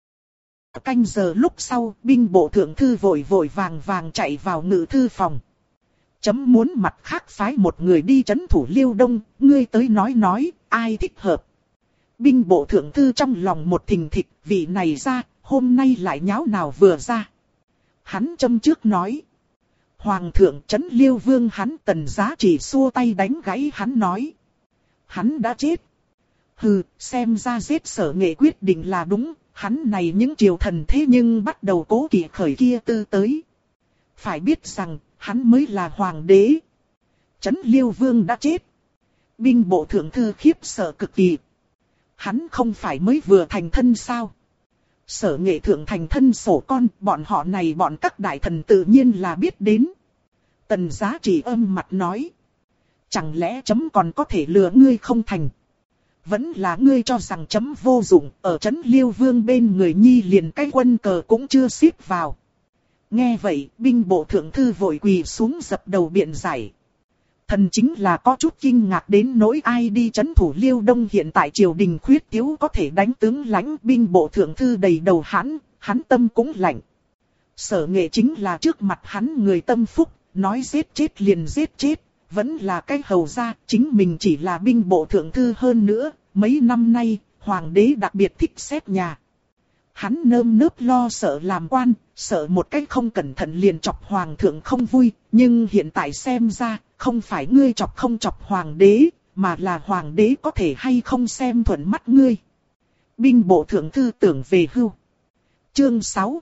canh giờ lúc sau, binh bộ thượng thư vội vội vàng vàng chạy vào ngự thư phòng. Chấm muốn mặt khác phái một người đi trấn thủ Liêu Đông, ngươi tới nói, ai thích hợp. Binh bộ thượng thư trong lòng một thình thịch, vị này ra, hôm nay lại nháo nào vừa ra. Hắn châm trước nói. Hoàng thượng trấn Liêu Vương hắn Tần Giá Trị xua tay đánh gãy hắn nói. Hắn đã chết. Hừ, xem ra giết Sở Nghệ quyết định là đúng, hắn này những triều thần thế nhưng bắt đầu cố kỵ khởi kia tư tới. Phải biết rằng, hắn mới là hoàng đế. Trấn Liêu Vương đã chết. Binh bộ thượng thư khiếp sợ cực kỳ. Hắn không phải mới vừa thành thân sao? Sở Nghệ thượng thành thân sổ con, bọn họ này bọn các đại thần tự nhiên là biết đến. Tần Giá Trị âm mặt nói. Chẳng lẽ chấm còn có thể lừa ngươi không thành? Vẫn là ngươi cho rằng chấm vô dụng, ở trấn Liêu Vương bên người nhi liền cái quân cờ cũng chưa xếp vào. Nghe vậy, binh bộ thượng thư vội quỳ xuống dập đầu biện giải. Thần chính là có chút kinh ngạc đến nỗi ai đi trấn thủ Liêu Đông hiện tại triều đình khuyết thiếu có thể đánh tướng lãnh. Binh bộ thượng thư đầy đầu hắn tâm cũng lạnh. Sở Nghệ chính là trước mặt hắn người tâm phúc, nói giết chết liền giết chết, vẫn là cái hầu gia, chính mình chỉ là binh bộ thượng thư hơn nữa, mấy năm nay, hoàng đế đặc biệt thích xét nhà. Hắn nơm nớp lo sợ làm quan, sợ một cách không cẩn thận liền chọc hoàng thượng không vui, nhưng hiện tại xem ra, không phải ngươi chọc không chọc hoàng đế, mà là hoàng đế có thể hay không xem thuận mắt ngươi. Binh bộ thượng thư tưởng về hưu. Chương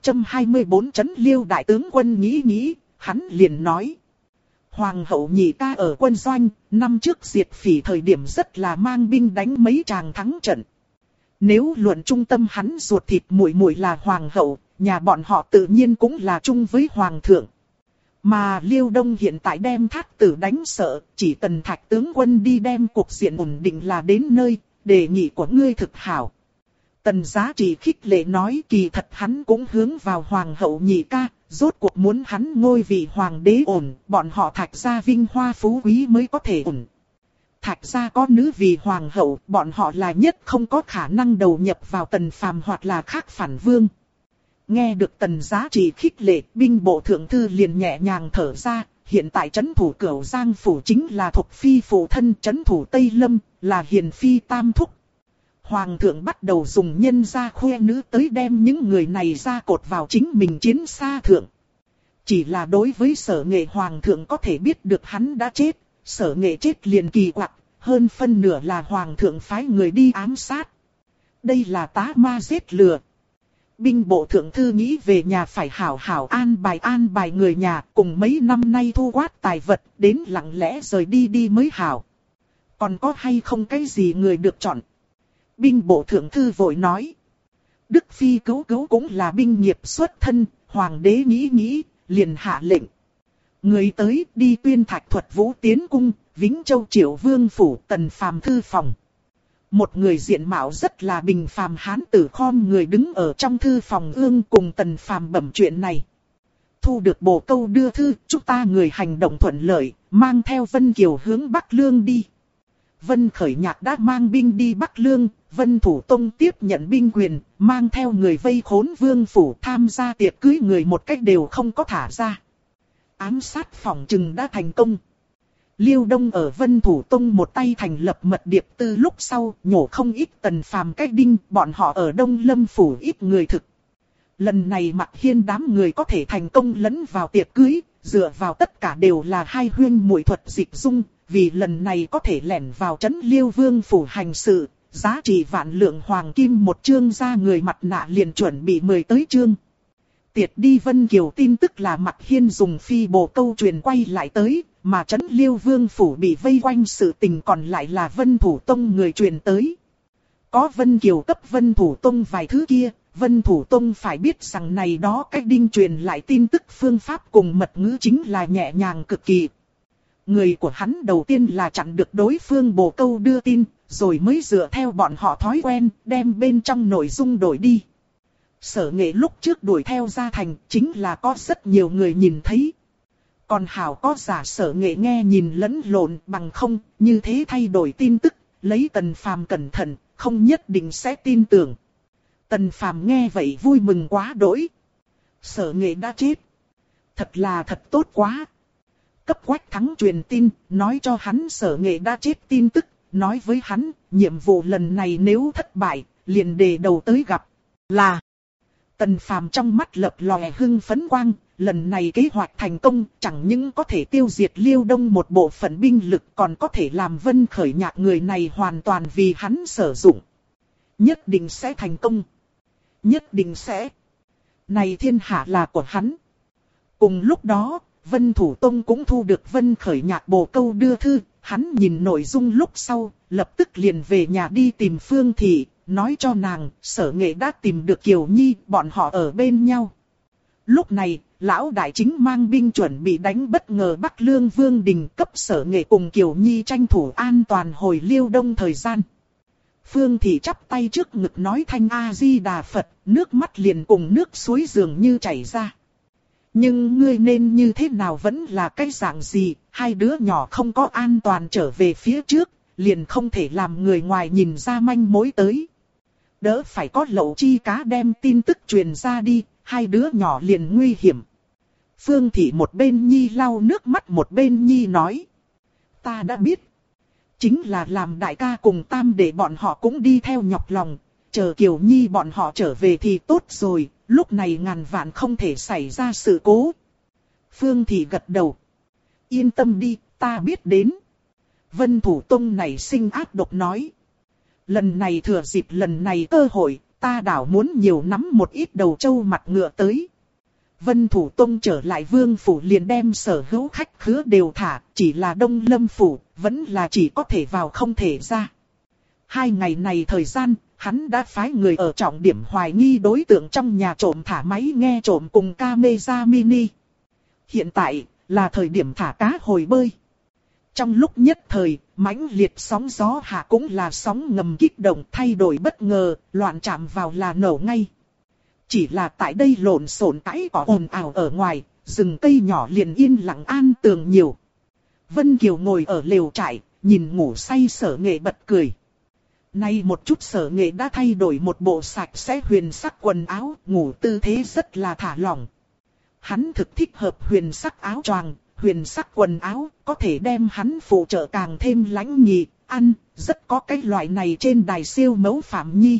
624 trấn Liêu đại tướng quân nghĩ, hắn liền nói. Hoàng hậu nhị ca ở quân doanh, năm trước diệt phỉ thời điểm rất là mang binh đánh mấy tràng thắng trận. Nếu luận trung tâm hắn ruột thịt muội muội là hoàng hậu, nhà bọn họ tự nhiên cũng là chung với hoàng thượng. Mà Liêu Đông hiện tại đem Thát Tử đánh sợ, chỉ Tần Thạch tướng quân đi đem cuộc diện ổn định là đến nơi, đề nghị của ngươi thực hảo. Tần Giá Trị khích lệ nói kỳ thật hắn cũng hướng vào hoàng hậu nhị ca, rốt cuộc muốn hắn ngôi vị hoàng đế ổn, bọn họ Thạch gia vinh hoa phú quý mới có thể ổn. Thạch gia có nữ vì hoàng hậu, bọn họ là nhất không có khả năng đầu nhập vào Tần Phàm hoặc là khác phản vương. Nghe được Tần Giá Trị khích lệ, binh bộ thượng thư liền nhẹ nhàng thở ra, hiện tại trấn thủ Cửu Giang phủ chính là Thục phi phụ thân, trấn thủ Tây Lâm là Hiền phi tam thúc. Hoàng thượng bắt đầu dùng nhân gia khoe nữ tới đem những người này ra cột vào chính mình chiến xa thượng. Chỉ là đối với Sở Nghệ hoàng thượng có thể biết được hắn đã chết, Sở Nghệ chết liền kỳ quặc, hơn phân nửa là hoàng thượng phái người đi ám sát. Đây là tá ma giết lừa. Binh bộ thượng thư nghĩ về nhà phải hảo hảo an bài người nhà, cùng mấy năm nay thu quát tài vật, đến lặng lẽ rời đi mới hảo. Còn có hay không cái gì người được chọn? Binh bộ thượng thư vội nói. Đức Phi cứu cũng là binh nghiệp xuất thân, hoàng đế nghĩ, liền hạ lệnh. Người tới đi tuyên Thạch Thuật Vũ tiến cung, Vĩnh Châu Triệu Vương phủ Tần Phàm thư phòng. Một người diện mạo rất là bình phàm hán tử khom người đứng ở trong thư phòng ương cùng Tần Phàm bẩm chuyện này. Thu được bổ câu đưa thư, chúng ta người hành động thuận lợi, mang theo Vân Kiều hướng Bắc Lương đi. Vân Khởi Nhạc đã mang binh đi Bắc Lương, Vân Thủ Tông tiếp nhận binh quyền, mang theo người vây khốn vương phủ tham gia tiệc cưới người một cách đều không có thả ra. Ám sát phỏng chừng đã thành công. Liêu Đông ở Vân Thủ Tông một tay thành lập mật điệp tư lúc sau, nhổ không ít Tần Phàm cách đinh, bọn họ ở Đông Lâm phủ ít người thực. Lần này Mạc Hiên đám người có thể thành công lẫn vào tiệc cưới, dựa vào tất cả đều là hai huyên muội thuật dịch dung, vì lần này có thể lẻn vào trấn Liêu Vương phủ hành sự, giá trị vạn lượng hoàng kim một chương ra người mặt nạ liền chuẩn bị 10 tới chương. Tiệt đi Vân Kiều tin tức là Mạc Hiên dùng phi bồ câu truyền quay lại tới, mà trấn Liêu Vương phủ bị vây quanh sự tình còn lại là Vân Thủ Tông người truyền tới. Có Vân Kiều cấp Vân Thủ Tông vài thứ kia, Vân Thủ Tông phải biết rằng này đó cách đinh truyền lại tin tức phương pháp cùng mật ngữ chính là nhẹ nhàng cực kỳ. Người của hắn đầu tiên là chặn được đối phương bồ câu đưa tin, rồi mới dựa theo bọn họ thói quen, đem bên trong nội dung đổi đi. Sở Nghệ lúc trước đuổi theo ra thành, chính là có rất nhiều người nhìn thấy. Còn hảo có giả Sở Nghệ nghe nhìn lẫn lộn, bằng không, như thế thay đổi tin tức, lấy Tần Phàm cẩn thận, không nhất định sẽ tin tưởng. Tần Phàm nghe vậy vui mừng quá đỗi. Sở Nghệ đã chết. Thật là thật tốt quá. Cấp Quách Thắng truyền tin, nói cho hắn Sở Nghệ đã chết tin tức, nói với hắn, nhiệm vụ lần này nếu thất bại, liền đề đầu tới gặp. Là Tần Phàm trong mắt lập lòe hưng phấn quang, lần này kế hoạch thành công, chẳng những có thể tiêu diệt Liêu Đông một bộ phận binh lực, còn có thể làm Vân Khởi Nhạc người này hoàn toàn vì hắn sử dụng. Nhất định sẽ thành công. Nhất định sẽ. Này thiên hạ là của hắn. Cùng lúc đó, Vân Thủ Tông cũng thu được Vân Khởi Nhạc bồ câu đưa thư, hắn nhìn nội dung lúc sau, lập tức liền về nhà đi tìm Phương Thị, nói cho nàng, Sở Nghệ đã tìm được Kiều Nhi, bọn họ ở bên nhau. Lúc này, lão đại chính mang binh chuẩn bị đánh bất ngờ Bắc Lương Vương Đình, cấp Sở Nghệ cùng Kiều Nhi tranh thủ an toàn hồi Liêu Đông thời gian. Phương Thị chắp tay trước ngực nói thanh A-di-đà Phật, nước mắt liền cùng nước suối dường như chảy ra. Nhưng ngươi nên như thế nào vẫn là cái dạng gì, hai đứa nhỏ không có an toàn trở về phía trước, liền không thể làm người ngoài nhìn ra manh mối tới. Đỡ phải có lậu chi cá đem tin tức truyền ra đi, hai đứa nhỏ liền nguy hiểm. Phương Thị một bên nhi lau nước mắt một bên nhi nói. Ta đã biết. Chính là làm đại ca cùng tam để bọn họ cũng đi theo nhọc lòng, chờ Kiều Nhi bọn họ trở về thì tốt rồi, lúc này ngàn vạn không thể xảy ra sự cố. Phương Thị gật đầu. Yên tâm đi, ta biết đến. Vân Thủ Tông này sinh ác độc nói. Lần này thừa dịp lần này cơ hội, ta đảo muốn nhiều nắm một ít đầu trâu mặt ngựa tới. Vân Thủ Tông trở lại Vương Phủ liền đem sở hữu khách khứa đều thả, chỉ là Đông Lâm Phủ, vẫn là chỉ có thể vào không thể ra. 2 ngày này thời gian, hắn đã phái người ở trọng điểm hoài nghi đối tượng trong nhà trộm thả máy nghe trộm cùng camera mini. Hiện tại, là thời điểm thả cá hồi bơi. Trong lúc nhất thời, mãnh liệt sóng gió hạ cũng là sóng ngầm kích động thay đổi bất ngờ, loạn chạm vào là nổ ngay. Chỉ là tại đây lộn xộn cãi cỏ ồn ào ở ngoài, rừng cây nhỏ liền yên lặng an tường nhiều. Vân Kiều ngồi ở lều trại, nhìn ngủ say Sở Nghệ bật cười. Nay một chút Sở Nghệ đã thay đổi một bộ sạch sẽ huyền sắc quần áo, ngủ tư thế rất là thả lỏng. Hắn thực thích hợp huyền sắc áo choàng, huyền sắc quần áo, có thể đem hắn phụ trợ càng thêm lãnh nhị, ăn, rất có cái loại này trên đài siêu mẫu Phạm Nhi.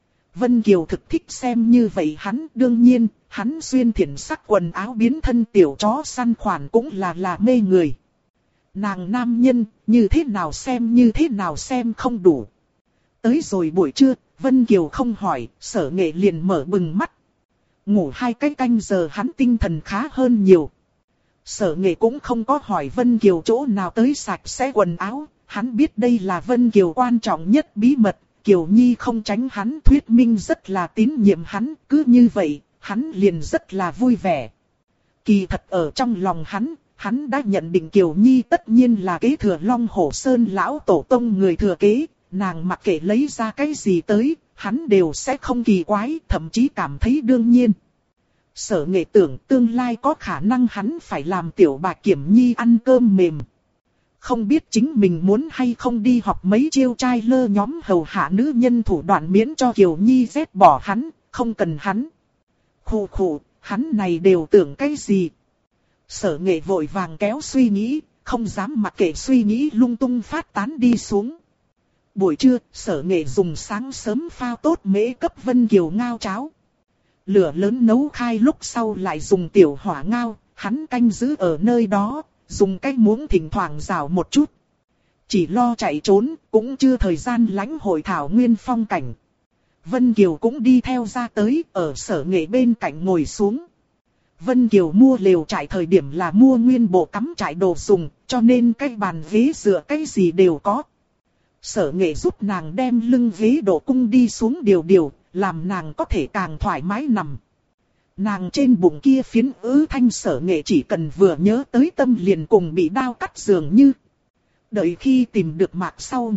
Vân Kiều thực thích xem như vậy hắn, đương nhiên, hắn xuyên thiển sắc quần áo biến thân tiểu chó săn khoản cũng là mê người. Nàng nam nhân, như thế nào xem không đủ. Tới rồi buổi trưa, Vân Kiều không hỏi, Sở Nghệ liền mở bừng mắt. Ngủ 2 cái canh giờ hắn tinh thần khá hơn nhiều. Sở Nghệ cũng không có hỏi Vân Kiều chỗ nào tới sạch sẽ quần áo, hắn biết đây là Vân Kiều quan trọng nhất bí mật. Kiều Nhi không tránh hắn thuyết minh rất là tín nhiệm hắn, cứ như vậy, hắn liền rất là vui vẻ. Kỳ thật ở trong lòng hắn đã nhận định Kiều Nhi tất nhiên là kế thừa Long Hổ Sơn lão tổ tông người thừa kế, nàng mặc kệ lấy ra cái gì tới, hắn đều sẽ không kỳ quái, thậm chí cảm thấy đương nhiên. Sở Nghệ tưởng tương lai có khả năng hắn phải làm tiểu bạch Kiểm Nhi ăn cơm mềm. Không biết chính mình muốn hay không đi học mấy chiêu trai lơ nhóm hầu hạ nữ nhân thủ đoạn miễn cho Kiều Nhi ghét bỏ hắn, không cần hắn. Khụ khụ, hắn này đều tưởng cái gì? Sở Nghệ vội vàng kéo suy nghĩ, không dám mặc kệ suy nghĩ lung tung phát tán đi xuống. Buổi trưa, Sở Nghệ dùng sáng sớm pha tốt mễ cấp Vân Kiều ngao cháo. Lửa lớn nấu khai lúc sau lại dùng tiểu hỏa ngao, hắn canh giữ ở nơi đó, dùng cái muỗng thỉnh thoảng rào một chút. Chỉ lo chạy trốn, cũng chưa thời gian lãnh hội thảo nguyên phong cảnh. Vân Kiều cũng đi theo ra tới, ở Sở Nghệ bên cạnh ngồi xuống. Vân Kiều mua lều trại thời điểm là mua nguyên bộ cắm trại đồ dùng, cho nên cái bàn ghế dựa cái gì đều có. Sở Nghệ giúp nàng đem lưng ghế độ cung đi xuống điều, làm nàng có thể càng thoải mái nằm. Nàng trên bụng kia phiến thanh Sở Nghệ chỉ cần vừa nhớ tới tâm liền cùng bị đao cắt dường như. Đợi khi tìm được mạc sau người,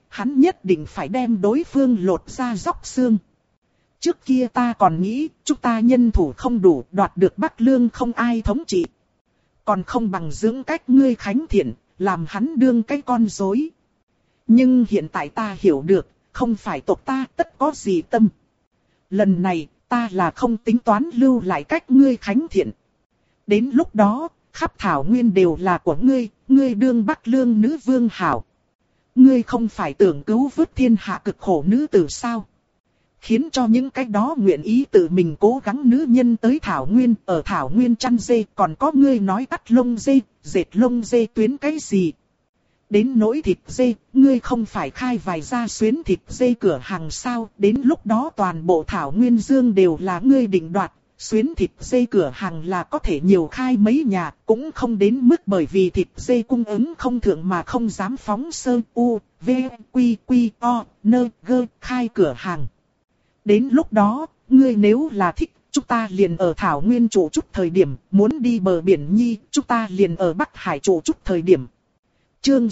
hắn nhất định phải đem đối phương lột ra róc xương. Trước kia ta còn nghĩ, chúng ta nhân thủ không đủ, đoạt được Bắc Lương không ai thống trị. Còn không bằng dưỡng cách ngươi Khánh Thiện, làm hắn đương cái con rối. Nhưng hiện tại ta hiểu được, không phải tộc ta tất có gì tâm. Lần này, ta là không tính toán lưu lại cách ngươi Khánh Thiện. Đến lúc đó, khắp thảo nguyên đều là của ngươi, ngươi đương Bắc Lương nữ vương hảo. Ngươi không phải tưởng cứu vớt thiên hạ cực khổ nữ tử sao? Khiến cho những cái đó nguyện ý tự mình cố gắng nữ nhân tới thảo nguyên, ở thảo nguyên chăn dê, còn có ngươi nói cắt lông dê, dệt lông dê tuyến cái gì? Đến nỗi thịt dê, ngươi không phải khai vài gia xuyến thịt dê cửa hàng sao? Đến lúc đó toàn bộ thảo nguyên dương đều là ngươi định đoạt. Xuyến thịt dê cửa hàng là có thể nhiều khai mấy nhà, cũng không đến mức bởi vì thịt dê cung ứng không thượng mà không dám phóng sơ u, v, quy, quy, o, nơ, gơ, khai cửa hàng. Đến lúc đó, ngươi nếu là thích, chúng ta liền ở thảo nguyên trụ chút thời điểm, muốn đi bờ biển nhi, chúng ta liền ở Bắc Hải trụ chút thời điểm. Chương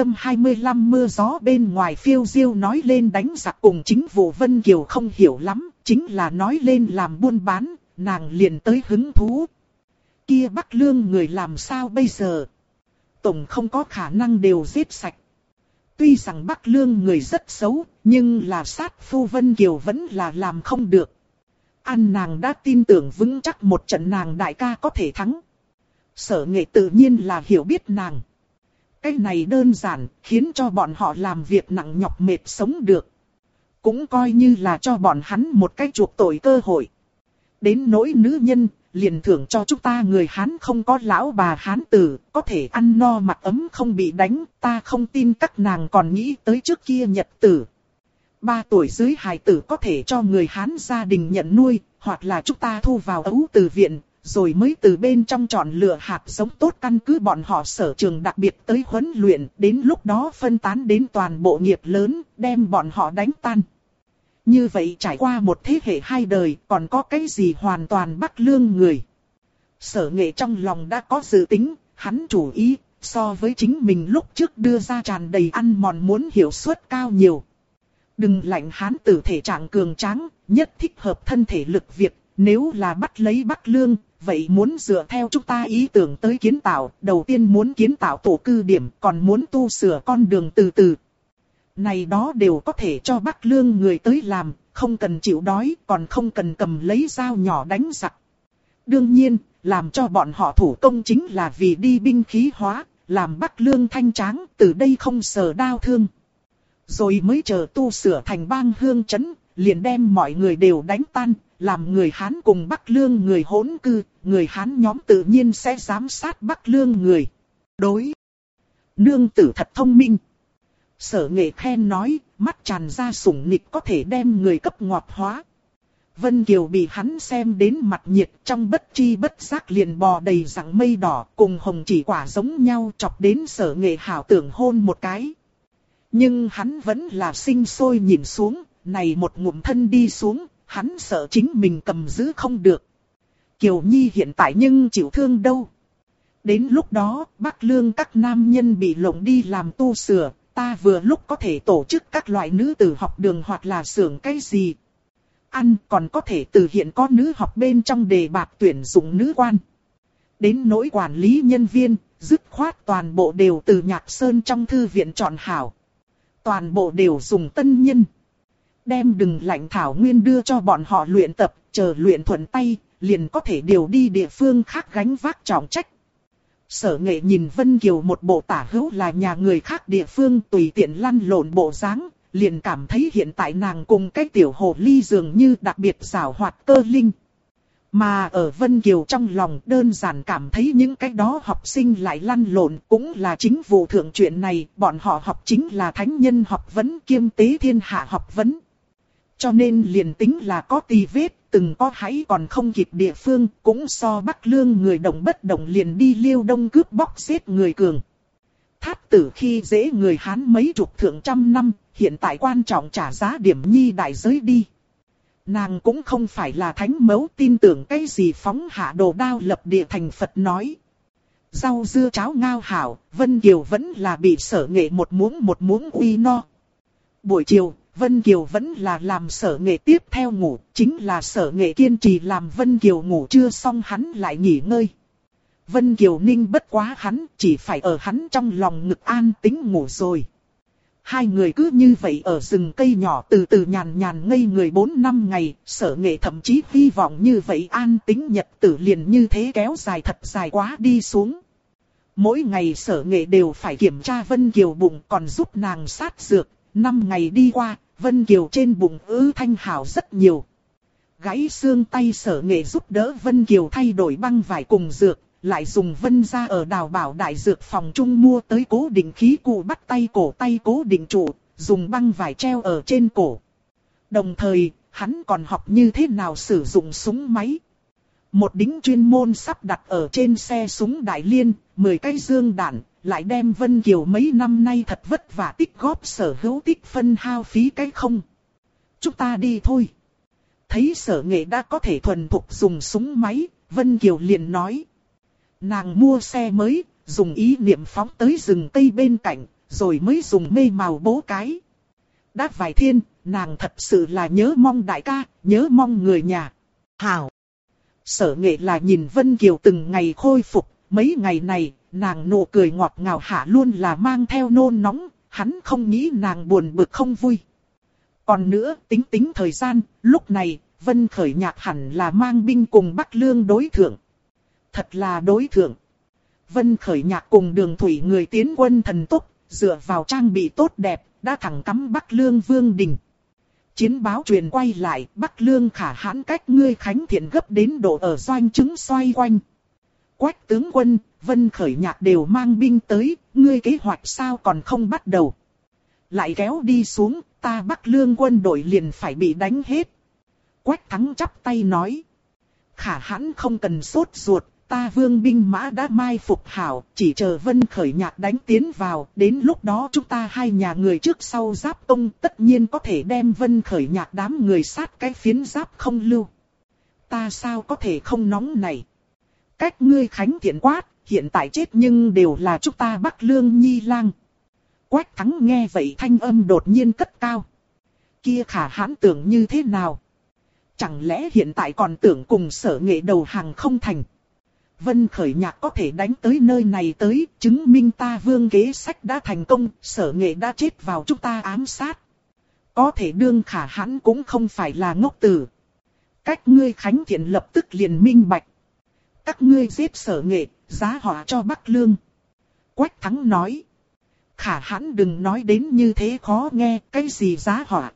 625 mưa gió bên ngoài phiêu diêu nói lên đánh giặc cùng chính vụ Vân Kiều không hiểu lắm, chính là nói lên làm buôn bán. Nàng liền tới hứng thú. Kia Bắc Lương người làm sao bây giờ? Tổng không có khả năng đều giết sạch. Tuy rằng Bắc Lương người rất xấu, nhưng là sát phu Vân Kiều vẫn là làm không được. Nàng đã tin tưởng vững chắc một trận nàng đại ca có thể thắng. Sở Nghệ tự nhiên là hiểu biết nàng. Cái này đơn giản, khiến cho bọn họ làm việc nặng nhọc mệt sống được. Cũng coi như là cho bọn hắn một cái chuộc tội cơ hội. Đến nỗi nữ nhân, liền thưởng cho chúng ta người Hán không có lão bà Hán tử, có thể ăn no mặc ấm không bị đánh, ta không tin các nàng còn nghĩ tới trước kia nhật tử. 3 tuổi dưới hài tử có thể cho người Hán gia đình nhận nuôi, hoặc là chúng ta thu vào ấu từ viện, rồi mới từ bên trong chọn lựa hạt giống tốt căn cứ bọn họ sở trường đặc biệt tới huấn luyện, đến lúc đó phân tán đến toàn bộ nghiệp lớn, đem bọn họ đánh tan. Như vậy trải qua một thế hệ 2 đời, còn có cái gì hoàn toàn Bắc Lương người. Sở Nghệ trong lòng đã có dự tính, hắn chủ ý, so với chính mình lúc trước đưa ra tràn đầy ăn mòn muốn hiệu suất cao nhiều. Đừng lạnh hắn tử thể trạng cường tráng, nhất thích hợp thân thể lực việc, nếu là bắt lấy Bắc Lương, vậy muốn dựa theo chúng ta ý tưởng tới kiến tạo, đầu tiên muốn kiến tạo tổ cư điểm, còn muốn tu sửa con đường từ từ. Này đó đều có thể cho Bắc Lương người tới làm, không cần chịu đói, còn không cần cầm lấy dao nhỏ đánh giặc. Đương nhiên, làm cho bọn họ thủ công chính là vì đi binh khí hóa, làm Bắc Lương thanh tráng, từ đây không sờ đao thương. Rồi mới chờ tu sửa thành bang hương trấn, liền đem mọi người đều đánh tan, làm người Hán cùng Bắc Lương người hỗn cư, người Hán nhóm tự nhiên sẽ giám sát Bắc Lương người. Đối, nương tử thật thông minh. Sở Nghệ khen nói, mắt tràn ra sủng nịch có thể đem người cấp ngọt hóa. Vân Kiều bị hắn xem đến mặt nhiệt, trong bất tri bất giác liền bò đầy rặng mây đỏ, cùng hồng chỉ quả giống nhau, chọc đến Sở Nghệ hảo tưởng hôn một cái. Nhưng hắn vẫn là sinh sôi nhìn xuống, này một ngụm thân đi xuống, hắn sợ chính mình cầm giữ không được. Kiều Nhi hiện tại nhưng chịu thương đâu. Đến lúc đó, Bắc Lương các nam nhân bị lộng đi làm tu sửa, ta vừa lúc có thể tổ chức các loại nữ tử học đường hoặc là xưởng cái gì. Ăn còn có thể từ hiện có nữ học bên trong đề bạt tuyển dụng nữ quan. Đến nỗi quản lý nhân viên, dứt khoát toàn bộ đều từ Nhạc Sơn trong thư viện chọn hảo. Toàn bộ đều dùng tân nhân. Đem đừng lạnh thảo nguyên đưa cho bọn họ luyện tập, chờ luyện thuận tay, liền có thể điều đi địa phương khác gánh vác trọng trách. Sở Nghệ nhìn Vân Kiều một bộ tả hữu là nhà người khác địa phương tùy tiện lăn lộn bộ dáng, liền cảm thấy hiện tại nàng cùng cái tiểu hồ ly dường như đặc biệt giảo hoạt cơ linh. Mà ở Vân Kiều trong lòng đơn giản cảm thấy những cái đó học sinh lại lăn lộn cũng là chính vụ thượng chuyện này, bọn họ học chính là thánh nhân học vấn kiêm tế thiên hạ học vấn. Cho nên liền tính là có tì vết, từng có hãy còn không kịp địa phương, cũng so Bắc Lương người động bất động liền đi Liêu Đông cướp bóc giết người cường. Thát tử khi dễ người Hán mấy chục thượng trăm năm, hiện tại quan trọng trả giá điểm nhi đại giới đi. Nàng cũng không phải là thánh mẫu tin tưởng cái gì phóng hạ đồ đao lập địa thành Phật nói. Rau dưa cháo ngao hảo, Vân Kiều vẫn là bị Sở Nghệ một muỗng uy no. Buổi chiều, Vân Kiều vẫn là làm Sở Nghệ tiếp theo ngủ, chính là Sở Nghệ kiên trì làm Vân Kiều ngủ trưa xong hắn lại nghỉ ngơi. Vân Kiều ninh bất quá hắn, chỉ phải ở hắn trong lòng ngực an tĩnh ngủ rồi. Hai người cứ như vậy ở rừng cây nhỏ từ từ nhàn nhàn ngây người 4-5 ngày, Sở Nghệ thậm chí hy vọng như vậy an tĩnh nhật tử liền như thế kéo dài thật dài quá đi xuống. Mỗi ngày Sở Nghệ đều phải kiểm tra Vân Kiều bụng còn giúp nàng sát dược, 5 ngày đi qua, Vân Kiều trên bụng thanh hảo rất nhiều. Gãy xương tay Sở Nghệ giúp đỡ Vân Kiều thay đổi băng vải cùng dược. Lại dùng Vân ra ở Đào Bảo đại dược phòng trung mua tới cố định khí cụ bắt tay cố định trụ, dùng băng vải treo ở trên cổ. Đồng thời, hắn còn học như thế nào sử dụng súng máy. Một đính chuyên môn sắp đặt ở trên xe súng Đại Liên, 10 cái dương đạn, lại đem Vân Kiều mấy năm nay thật vất vả tích góp sở hữu tích phân hao phí cái không. Chúng ta đi thôi. Thấy Sở Nghệ đã có thể thuần thục dùng súng máy, Vân Kiều liền nói. Nàng mua xe mới, dùng ý niệm phóng tới rừng cây bên cạnh, rồi mới dùng mê màu bố cái. Đã vài thiên, nàng thật sự là nhớ mong đại ca, nhớ mong người nhà. Hảo! Sở Nghệ là nhìn Vân Kiều từng ngày khôi phục, mấy ngày này, nàng nụ cười ngọt ngào hạ luôn là mang theo nôn nóng, hắn không nghĩ nàng buồn bực không vui. Còn nữa, tính thời gian, lúc này, Vân Khởi Nhạc hẳn là mang binh cùng Bắc Lương đối thượng. Thật là đối thượng. Vân Khởi Nhạc cùng Đường Thủy người tiến quân thần tốc, dựa vào trang bị tốt đẹp, đã thẳng cắm Bắc Lương Vương Đình. Chiến báo truyền quay lại, Bắc Lương Khả Hãn cách ngươi Khánh Thiện gấp đến độ ở doanh trướng xoay quanh. Quách tướng quân, Vân Khởi Nhạc đều mang binh tới, ngươi kế hoạch sao còn không bắt đầu. Lại kéo đi xuống, ta Bắc Lương quân đội liền phải bị đánh hết. Quách Thắng chắp tay nói. Khả Hãn không cần sốt ruột, ta Vương binh mã đã mai phục hảo, chỉ chờ Vân Khởi Nhạc đánh tiến vào, đến lúc đó chúng ta hai nhà người trước sau giáp công tất nhiên có thể đem Vân Khởi Nhạc đám người sát cái phiến giáp không lưu. Ta sao có thể không nóng này? Cách ngươi Khánh Thiện quát, hiện tại chết nhưng đều là chúng ta Bắc Lương nhi lang. Quách Thắng nghe vậy thanh âm đột nhiên cất cao. Kia Khả Hãn tưởng như thế nào? Chẳng lẽ hiện tại còn tưởng cùng Sở Nghệ đầu hàng không thành? Vân Khởi Nhạc có thể đánh tới nơi này tới, chứng minh ta Vương kế sách đã thành công, Sở Nghệ đã chết vào chúng ta ám sát. Có thể đương Khả Hãn cũng không phải là ngốc tử. Cách ngươi Khánh Thiện lập tức liền minh bạch. Các ngươi giết Sở Nghệ, giá họa cho Bắc Lương. Quách Thắng nói. Khả Hãn đừng nói đến như thế khó nghe, cái gì giá họa.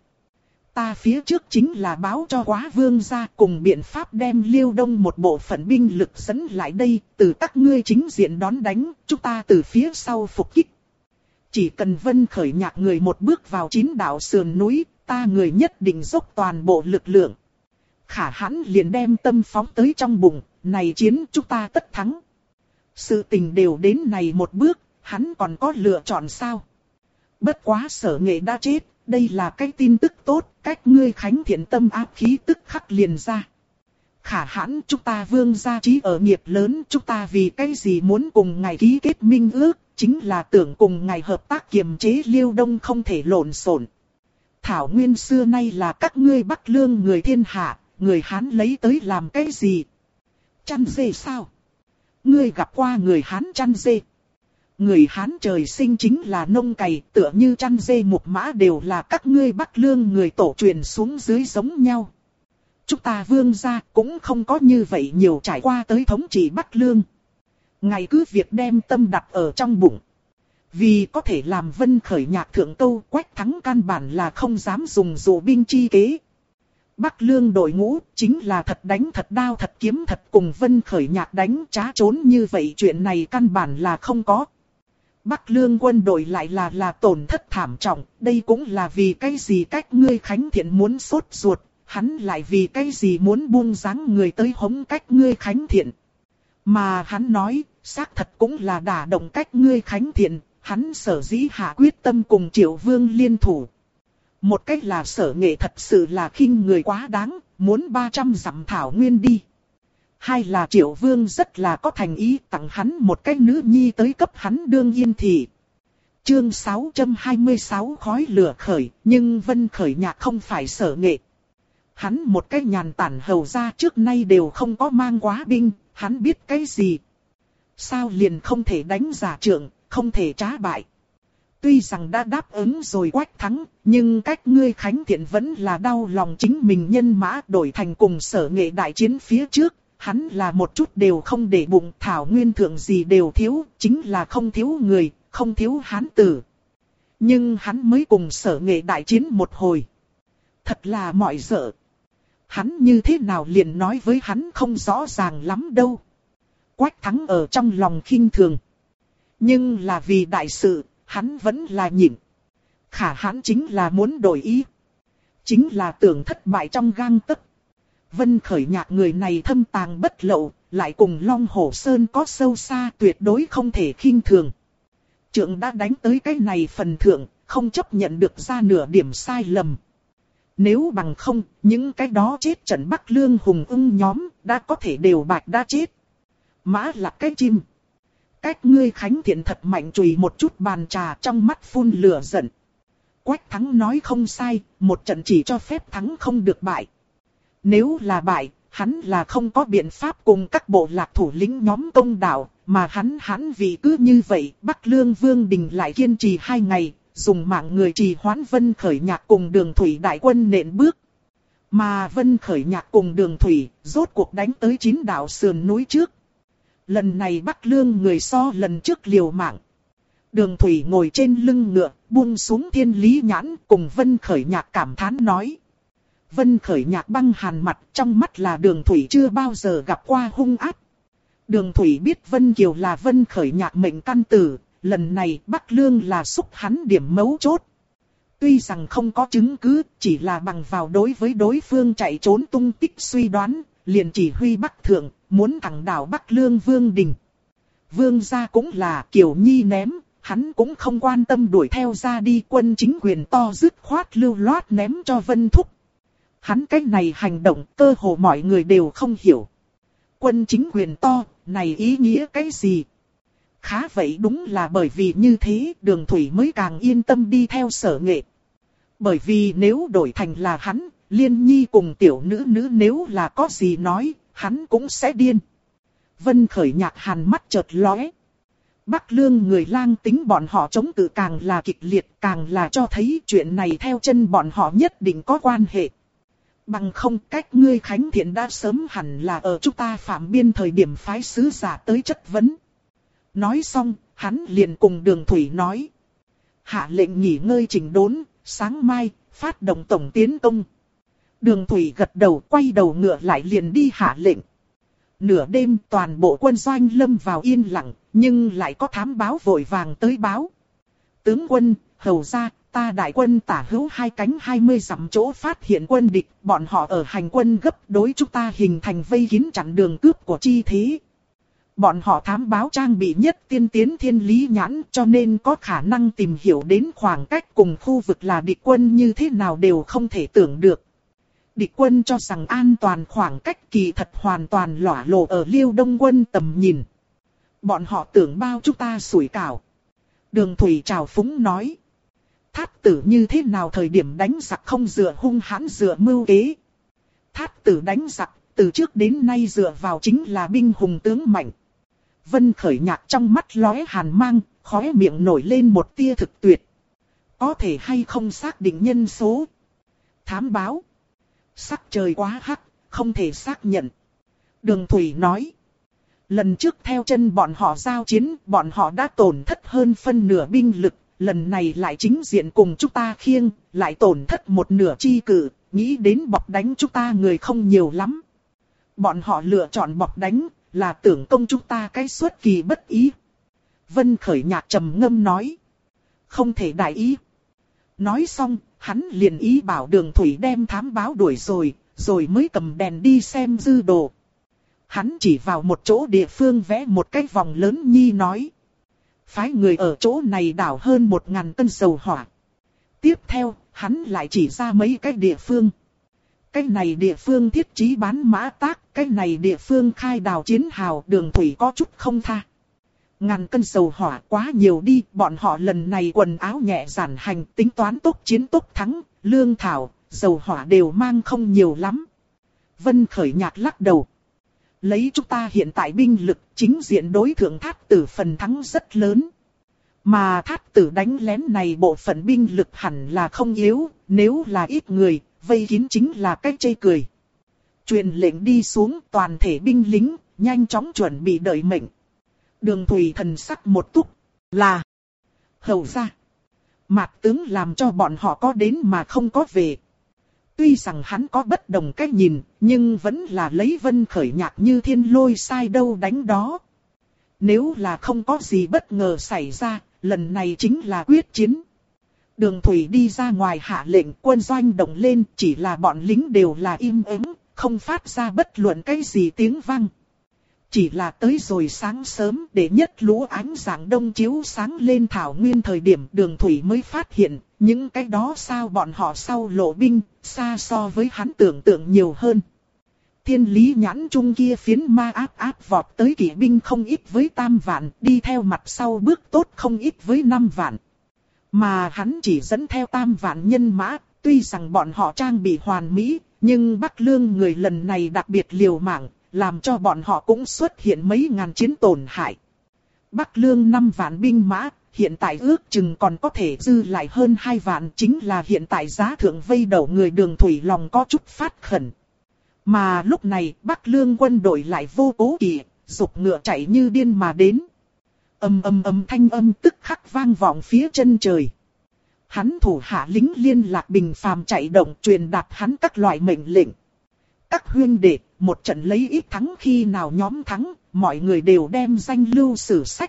Ta phía trước chính là báo cho Quá Vương ra cùng biện pháp đem Liêu Đông một bộ phận binh lực dẫn lại đây, từ các ngươi chính diện đón đánh, chúng ta từ phía sau phục kích. Chỉ cần Vân Khởi Nhạc người một bước vào 9 đảo sườn núi, ta người nhất định dốc toàn bộ lực lượng. Khả Hãn liền đem tâm phóng tới trong bụng, này chiến chúng ta tất thắng. Sự tình đều đến này một bước, hắn còn có lựa chọn sao? Bất quá Sở Nghệ đã chết. Đây là cái tin tức tốt, cách ngươi Khánh Thiện tâm áp khí tức khắc liền ra. Khả Hãn chúng ta Vương gia trí ở nghiệp lớn, chúng ta vì cái gì muốn cùng ngài ký kết minh ước, chính là tưởng cùng ngài hợp tác kiềm chế Liêu Đông không thể lộn xộn. Thảo nguyên xưa nay là các ngươi Bắc Lương người thiên hạ, người Hán lấy tới làm cái gì? Chăn dê sao? Ngươi gặp qua người Hán chăn dê? Người Hán trời sinh chính là nông cày, tựa như chăn dê mục mã đều là các ngươi Bắc Lương người tổ truyền xuống dưới giống nhau. Chúng ta Vương gia cũng không có như vậy nhiều trải qua tới thống trị Bắc Lương. Ngài cứ việc đem tâm đặt ở trong bụng. Vì có thể làm Vân Khởi Nhạc thượng câu, Quách Thắng căn bản là không dám dùng dụ binh chi kế. Bắc Lương đội ngũ chính là thật đánh thật đao thật kiếm thật cùng Vân Khởi Nhạc đánh trá trốn như vậy, chuyện này căn bản là không có. Bắc Lương quân đội lại là tổn thất thảm trọng, đây cũng là vì cái gì cách ngươi Khánh Thiện muốn sốt ruột, hắn lại vì cái gì muốn buông dáng người tới hống cách ngươi Khánh Thiện. Mà hắn nói, xác thật cũng là đả động cách ngươi Khánh Thiện, hắn sở dĩ hạ quyết tâm cùng Triệu Vương liên thủ. Một cách là Sở Nghệ thật sự là khinh người quá đáng, muốn 300 dặm thảo nguyên đi. Hai là Triệu Vương rất là có thành ý tặng hắn một cái nữ nhi tới cấp hắn đương yên thị. Chương 626 khói lửa khởi, nhưng Vân Khởi Nhạc không phải Sở Nghệ. Hắn một cái nhàn tản hầu ra trước nay đều không có mang quá binh, hắn biết cái gì. Sao liền không thể đánh giả trượng, không thể trá bại. Tuy rằng đã đáp ứng rồi Quách Thắng, nhưng cách ngươi Khánh Thiện vẫn là đau lòng chính mình nhân mã đổi thành cùng Sở Nghệ đại chiến phía trước. Hắn là một chút đều không để bụng, thảo nguyên thượng gì đều thiếu, chính là không thiếu người, không thiếu hán tử. Nhưng hắn mới cùng Sở Nghệ đại chiến một hồi. Thật là mọi dở. Hắn như thế nào liền nói với hắn không rõ ràng lắm đâu. Quách Thắng ở trong lòng khinh thường. Nhưng là vì đại sự, hắn vẫn là nhịn. Khả hắn chính là muốn đổi ý. Chính là tưởng thất bại trong gang tấc. Vân Khởi Nhạc người này thâm tàng bất lậu, lại cùng Long Hổ Sơn có sâu xa, tuyệt đối không thể khinh thường. Trượng đã đánh tới cái này phần thượng, không chấp nhận được ra nửa điểm sai lầm. Nếu bằng không, những cái đó chết trận Bắc Lương hùng ưng nhóm, đã có thể đều bạch đã chết. Mã là cái chim. Cách ngươi Khánh Thiện thật mạnh chùy một chút bàn trà trong mắt phun lửa giận. Quách Thắng nói không sai, một trận chỉ cho phép thắng không được bại. Nếu là bại, hắn là không có biện pháp cùng các bộ lạc thủ lĩnh nhóm công đạo, mà hắn vì cứ như vậy, Bắc Lương Vương Đình lại kiên trì 2 ngày, dùng mạng người trì hoãn Vân Khởi Nhạc cùng Đường Thủy đại quân nện bước. Mà Vân Khởi Nhạc cùng Đường Thủy, rốt cuộc đánh tới 9 đảo sườn núi trước. Lần này Bắc Lương người so lần trước liều mạng. Đường Thủy ngồi trên lưng ngựa, buông xuống thiên lý nhãn, cùng Vân Khởi Nhạc cảm thán nói. Vân Khởi Nhạc băng hàn mặt, trong mắt là Đường Thủy chưa bao giờ gặp qua hung ác. Đường Thủy biết Vân Kiều là Vân Khởi Nhạc mệnh căn tử, lần này Bắc Lương là xúc hắn điểm mấu chốt. Tuy rằng không có chứng cứ, chỉ là bằng vào đối với đối phương chạy trốn tung tích suy đoán, liền chỉ huy Bắc Thượng, muốn thẳng đảo Bắc Lương Vương Đình. Vương gia cũng là Kiều Nhi ném, hắn cũng không quan tâm đuổi theo ra đi, quân chính quyền to dứt khoát lưu loát ném cho Vân Thúc. Hắn cái này hành động cơ hồ mọi người đều không hiểu. Quân chính quyền to, này ý nghĩa cái gì? Khá vậy đúng là bởi vì như thế Đường Thủy mới càng yên tâm đi theo Sở Nghệ. Bởi vì nếu đổi thành là hắn, Liên Nhi cùng tiểu nữ nếu là có gì nói, hắn cũng sẽ điên. Vân Khởi Nhạc hàn mắt chợt lóe. Bắc Lương người lang tính bọn họ chống cự càng là kịch liệt, càng là cho thấy chuyện này theo chân bọn họ nhất định có quan hệ. Bằng không cách ngươi Khánh Thiện đã sớm hẳn là ở chúng ta phạm biên thời điểm phái sứ giả tới chất vấn. Nói xong, hắn liền cùng Đường Thủy nói. Hạ lệnh nghỉ ngơi chỉnh đốn, sáng mai, phát động tổng tiến công. Đường Thủy gật đầu quay đầu ngựa lại liền đi hạ lệnh. Nửa đêm toàn bộ quân doanh lâm vào yên lặng, nhưng lại có thám báo vội vàng tới báo. Tướng quân, hầu ra, ta đại quân tả hữu 2 cánh 20 dặm chỗ phát hiện quân địch, bọn họ ở hành quân gấp đối chúng ta hình thành vây kín chặn đường cướp của chi thế. Bọn họ thám báo trang bị nhất tiên tiến thiên lý nhãn cho nên có khả năng tìm hiểu đến khoảng cách cùng khu vực là địch quân như thế nào đều không thể tưởng được. Địch quân cho rằng an toàn khoảng cách kỳ thật hoàn toàn lỏa lộ ở Liêu Đông quân tầm nhìn. Bọn họ tưởng bao chúng ta sủi cảo. Đường Thủy trào phúng nói. Thát tử như thế nào thời điểm đánh giặc không dựa hung hãn dựa mưu kế. Thát tử đánh giặc, từ trước đến nay dựa vào chính là binh hùng tướng mạnh. Vân Khởi Nhạc trong mắt lóe hàn mang, khóe miệng nổi lên một tia thực tuyệt. Có thể hay không xác định nhân số. Thám báo. Sắc trời quá hắc, không thể xác nhận. Đường Thủy nói. Lần trước theo chân bọn họ giao chiến, bọn họ đã tổn thất hơn phân nửa binh lực. Lần này lại chính diện cùng chúng ta khiêng, lại tổn thất một nửa chi cử, nghĩ đến bọc đánh chúng ta người không nhiều lắm. Bọn họ lựa chọn bọc đánh, là tưởng công chúng ta cái xuất kỳ bất ý. Vân Khởi Nhạc trầm ngâm nói. Không thể đại ý. Nói xong, hắn liền ý bảo Đường Thủy đem thám báo đuổi rồi mới cầm đèn đi xem dư đồ. Hắn chỉ vào một chỗ địa phương vẽ một cái vòng lớn nhi nói. Phái người ở chỗ này đảo hơn 1000 cân dầu hỏa. Tiếp theo, hắn lại chỉ ra mấy cái địa phương. Cái này địa phương thiết trí bán mã tác, cái này địa phương khai đào chiến hào. Đường Thủy có chút không tha. Ngàn cân dầu hỏa quá nhiều đi, bọn họ lần này quần áo nhẹ giản hành, tính toán tốc chiến tốc thắng, lương thảo, dầu hỏa đều mang không nhiều lắm. Vân Khởi Nhạc lắc đầu. Lấy chúng ta hiện tại binh lực, chính diện đối thượng Thát Tử phần thắng rất lớn. Mà Thát Tử đánh lén này bộ phận binh lực hẳn là không yếu, nếu là ít người, vây kín chính là cách chê cười. Truyền lệnh đi xuống, toàn thể binh lính, nhanh chóng chuẩn bị đợi mệnh. Đường Thủy thần sắc một túc, là hầu ra. Mạc tướng làm cho bọn họ có đến mà không có về. Tuy rằng hắn có bất đồng cách nhìn, nhưng vẫn là lấy Vân Khởi Nhạc như thiên lôi sai đâu đánh đó. Nếu là không có gì bất ngờ xảy ra, lần này chính là quyết chiến. Đường Thủy đi ra ngoài hạ lệnh, quân doanh động lên, chỉ là bọn lính đều là im ắng, không phát ra bất luận cái gì tiếng vang. Chỉ là tới rồi sáng sớm, để nhất lũ ánh sáng đông chiếu sáng lên thảo nguyên thời điểm Đường Thủy mới phát hiện, những cái đó sao bọn họ sau lộ binh, xa so với hắn tưởng tượng nhiều hơn. Thiên lý nhãn trung kia phiến ma áp vọt tới kỵ binh không ít với 3 vạn, đi theo mặt sau bước tốt không ít với 5 vạn. Mà hắn chỉ dẫn theo 3 vạn nhân mã, tuy rằng bọn họ trang bị hoàn mỹ, nhưng Bắc Lương người lần này đặc biệt liều mạng, làm cho bọn họ cũng xuất hiện mấy ngàn chiến tổn hại. Bắc Lương 5 vạn binh mã, hiện tại ước chừng còn có thể dư lại hơn 2 vạn, chính là hiện tại giá thượng vây đầu người Đường Thủy lòng có chút phát khẩn. Mà lúc này Bắc Lương quân đội lại vô cố kỵ, dục ngựa chạy như điên mà đến. Thanh âm tức khắc vang vọng phía chân trời. Hắn thủ hạ lính liên lạc bình phàm chạy động truyền đạt hắn các loại mệnh lệnh. Các huynh đệ, một trận lấy ít thắng khi nào nhóm thắng, mọi người đều đem danh lưu sử sách.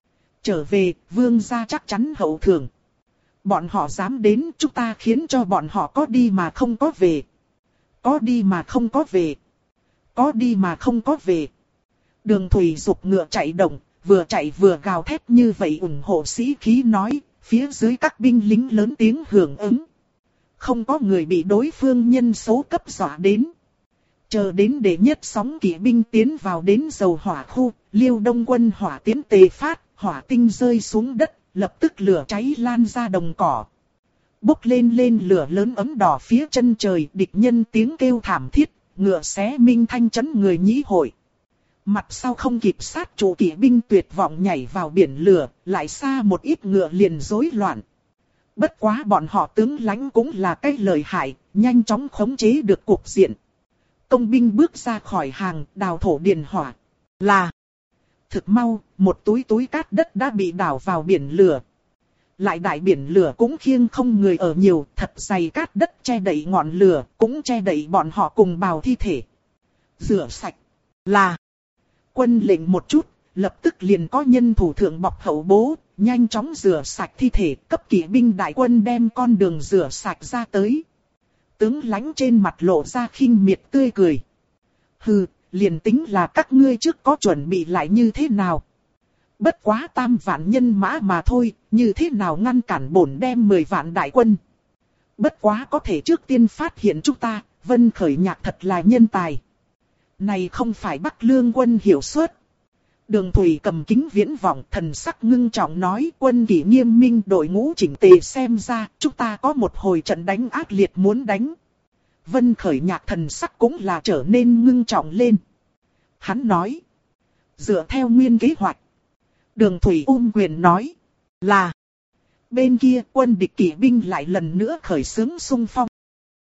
Trở về, vương gia chắc chắn hậu thưởng. Bọn họ dám đến, chúng ta khiến cho bọn họ có đi mà không có về. Có đi mà không có về. Có đi mà không có về. Đường Thủy dục ngựa chạy động, vừa chạy vừa gào thét như vậy ủng hộ sĩ khí nói, phía dưới các binh lính lớn tiếng hưởng ứng. Không có người bị đối phương nhân số cấp dọa đến. Chờ đến để nhất sóng kỵ binh tiến vào đến dầu hỏa khu, Liêu Đông quân hỏa tiến tề phát, hỏa tinh rơi xuống đất, lập tức lửa cháy lan ra đồng cỏ. Bốc lên lửa lớn ấm đỏ phía chân trời, địch nhân tiếng kêu thảm thiết, ngựa xé minh thanh chấn người nhĩ hội. Mặt sau không kịp sát chủ kỵ binh tuyệt vọng nhảy vào biển lửa, lại xa một ít ngựa liền rối loạn. Bất quá bọn họ tướng lãnh cũng là cái lợi hại, nhanh chóng khống chế được cuộc diện. Công binh bước ra khỏi hàng, đào thổ điền hỏa. Là thực mau, một túi cát đất đã bị đào vào biển lửa. Lại đại biển lửa cũng khiêng không người ở nhiều, thật dày cát đất che đậy ngọn lửa, cũng che đậy bọn họ cùng bào thi thể. Rửa sạch. Là quân lệnh một chút, lập tức liền có nhân thủ thượng bọc hậu bố, nhanh chóng rửa sạch thi thể, cấp kỵ binh đại quân đem con đường rửa sạch ra tới. Tướng lãnh trên mặt lộ ra khinh miệt tươi cười. Hừ, liền tính là các ngươi trước có chuẩn bị lại như thế nào. Bất quá 3 vạn nhân mã mà thôi, như thế nào ngăn cản bổn đem 10 vạn đại quân. Bất quá có thể trước tiên phát hiện chúng ta, Vân Khởi Nhạc thật là nhân tài. Này không phải Bắc Lương quân hiểu suất. Đường Thủy cầm kính viễn vọng thần sắc ngưng trọng nói quân kỷ nghiêm minh đội ngũ chỉnh tề xem ra chúng ta có một hồi trận đánh ác liệt muốn đánh. Vân Khởi Nhạc thần sắc cũng là trở nên ngưng trọng lên. Hắn nói. Dựa theo nguyên kế hoạch. Đường Thủy quyền nói. Là. Bên kia quân địch kỵ binh lại lần nữa khởi xướng xung phong.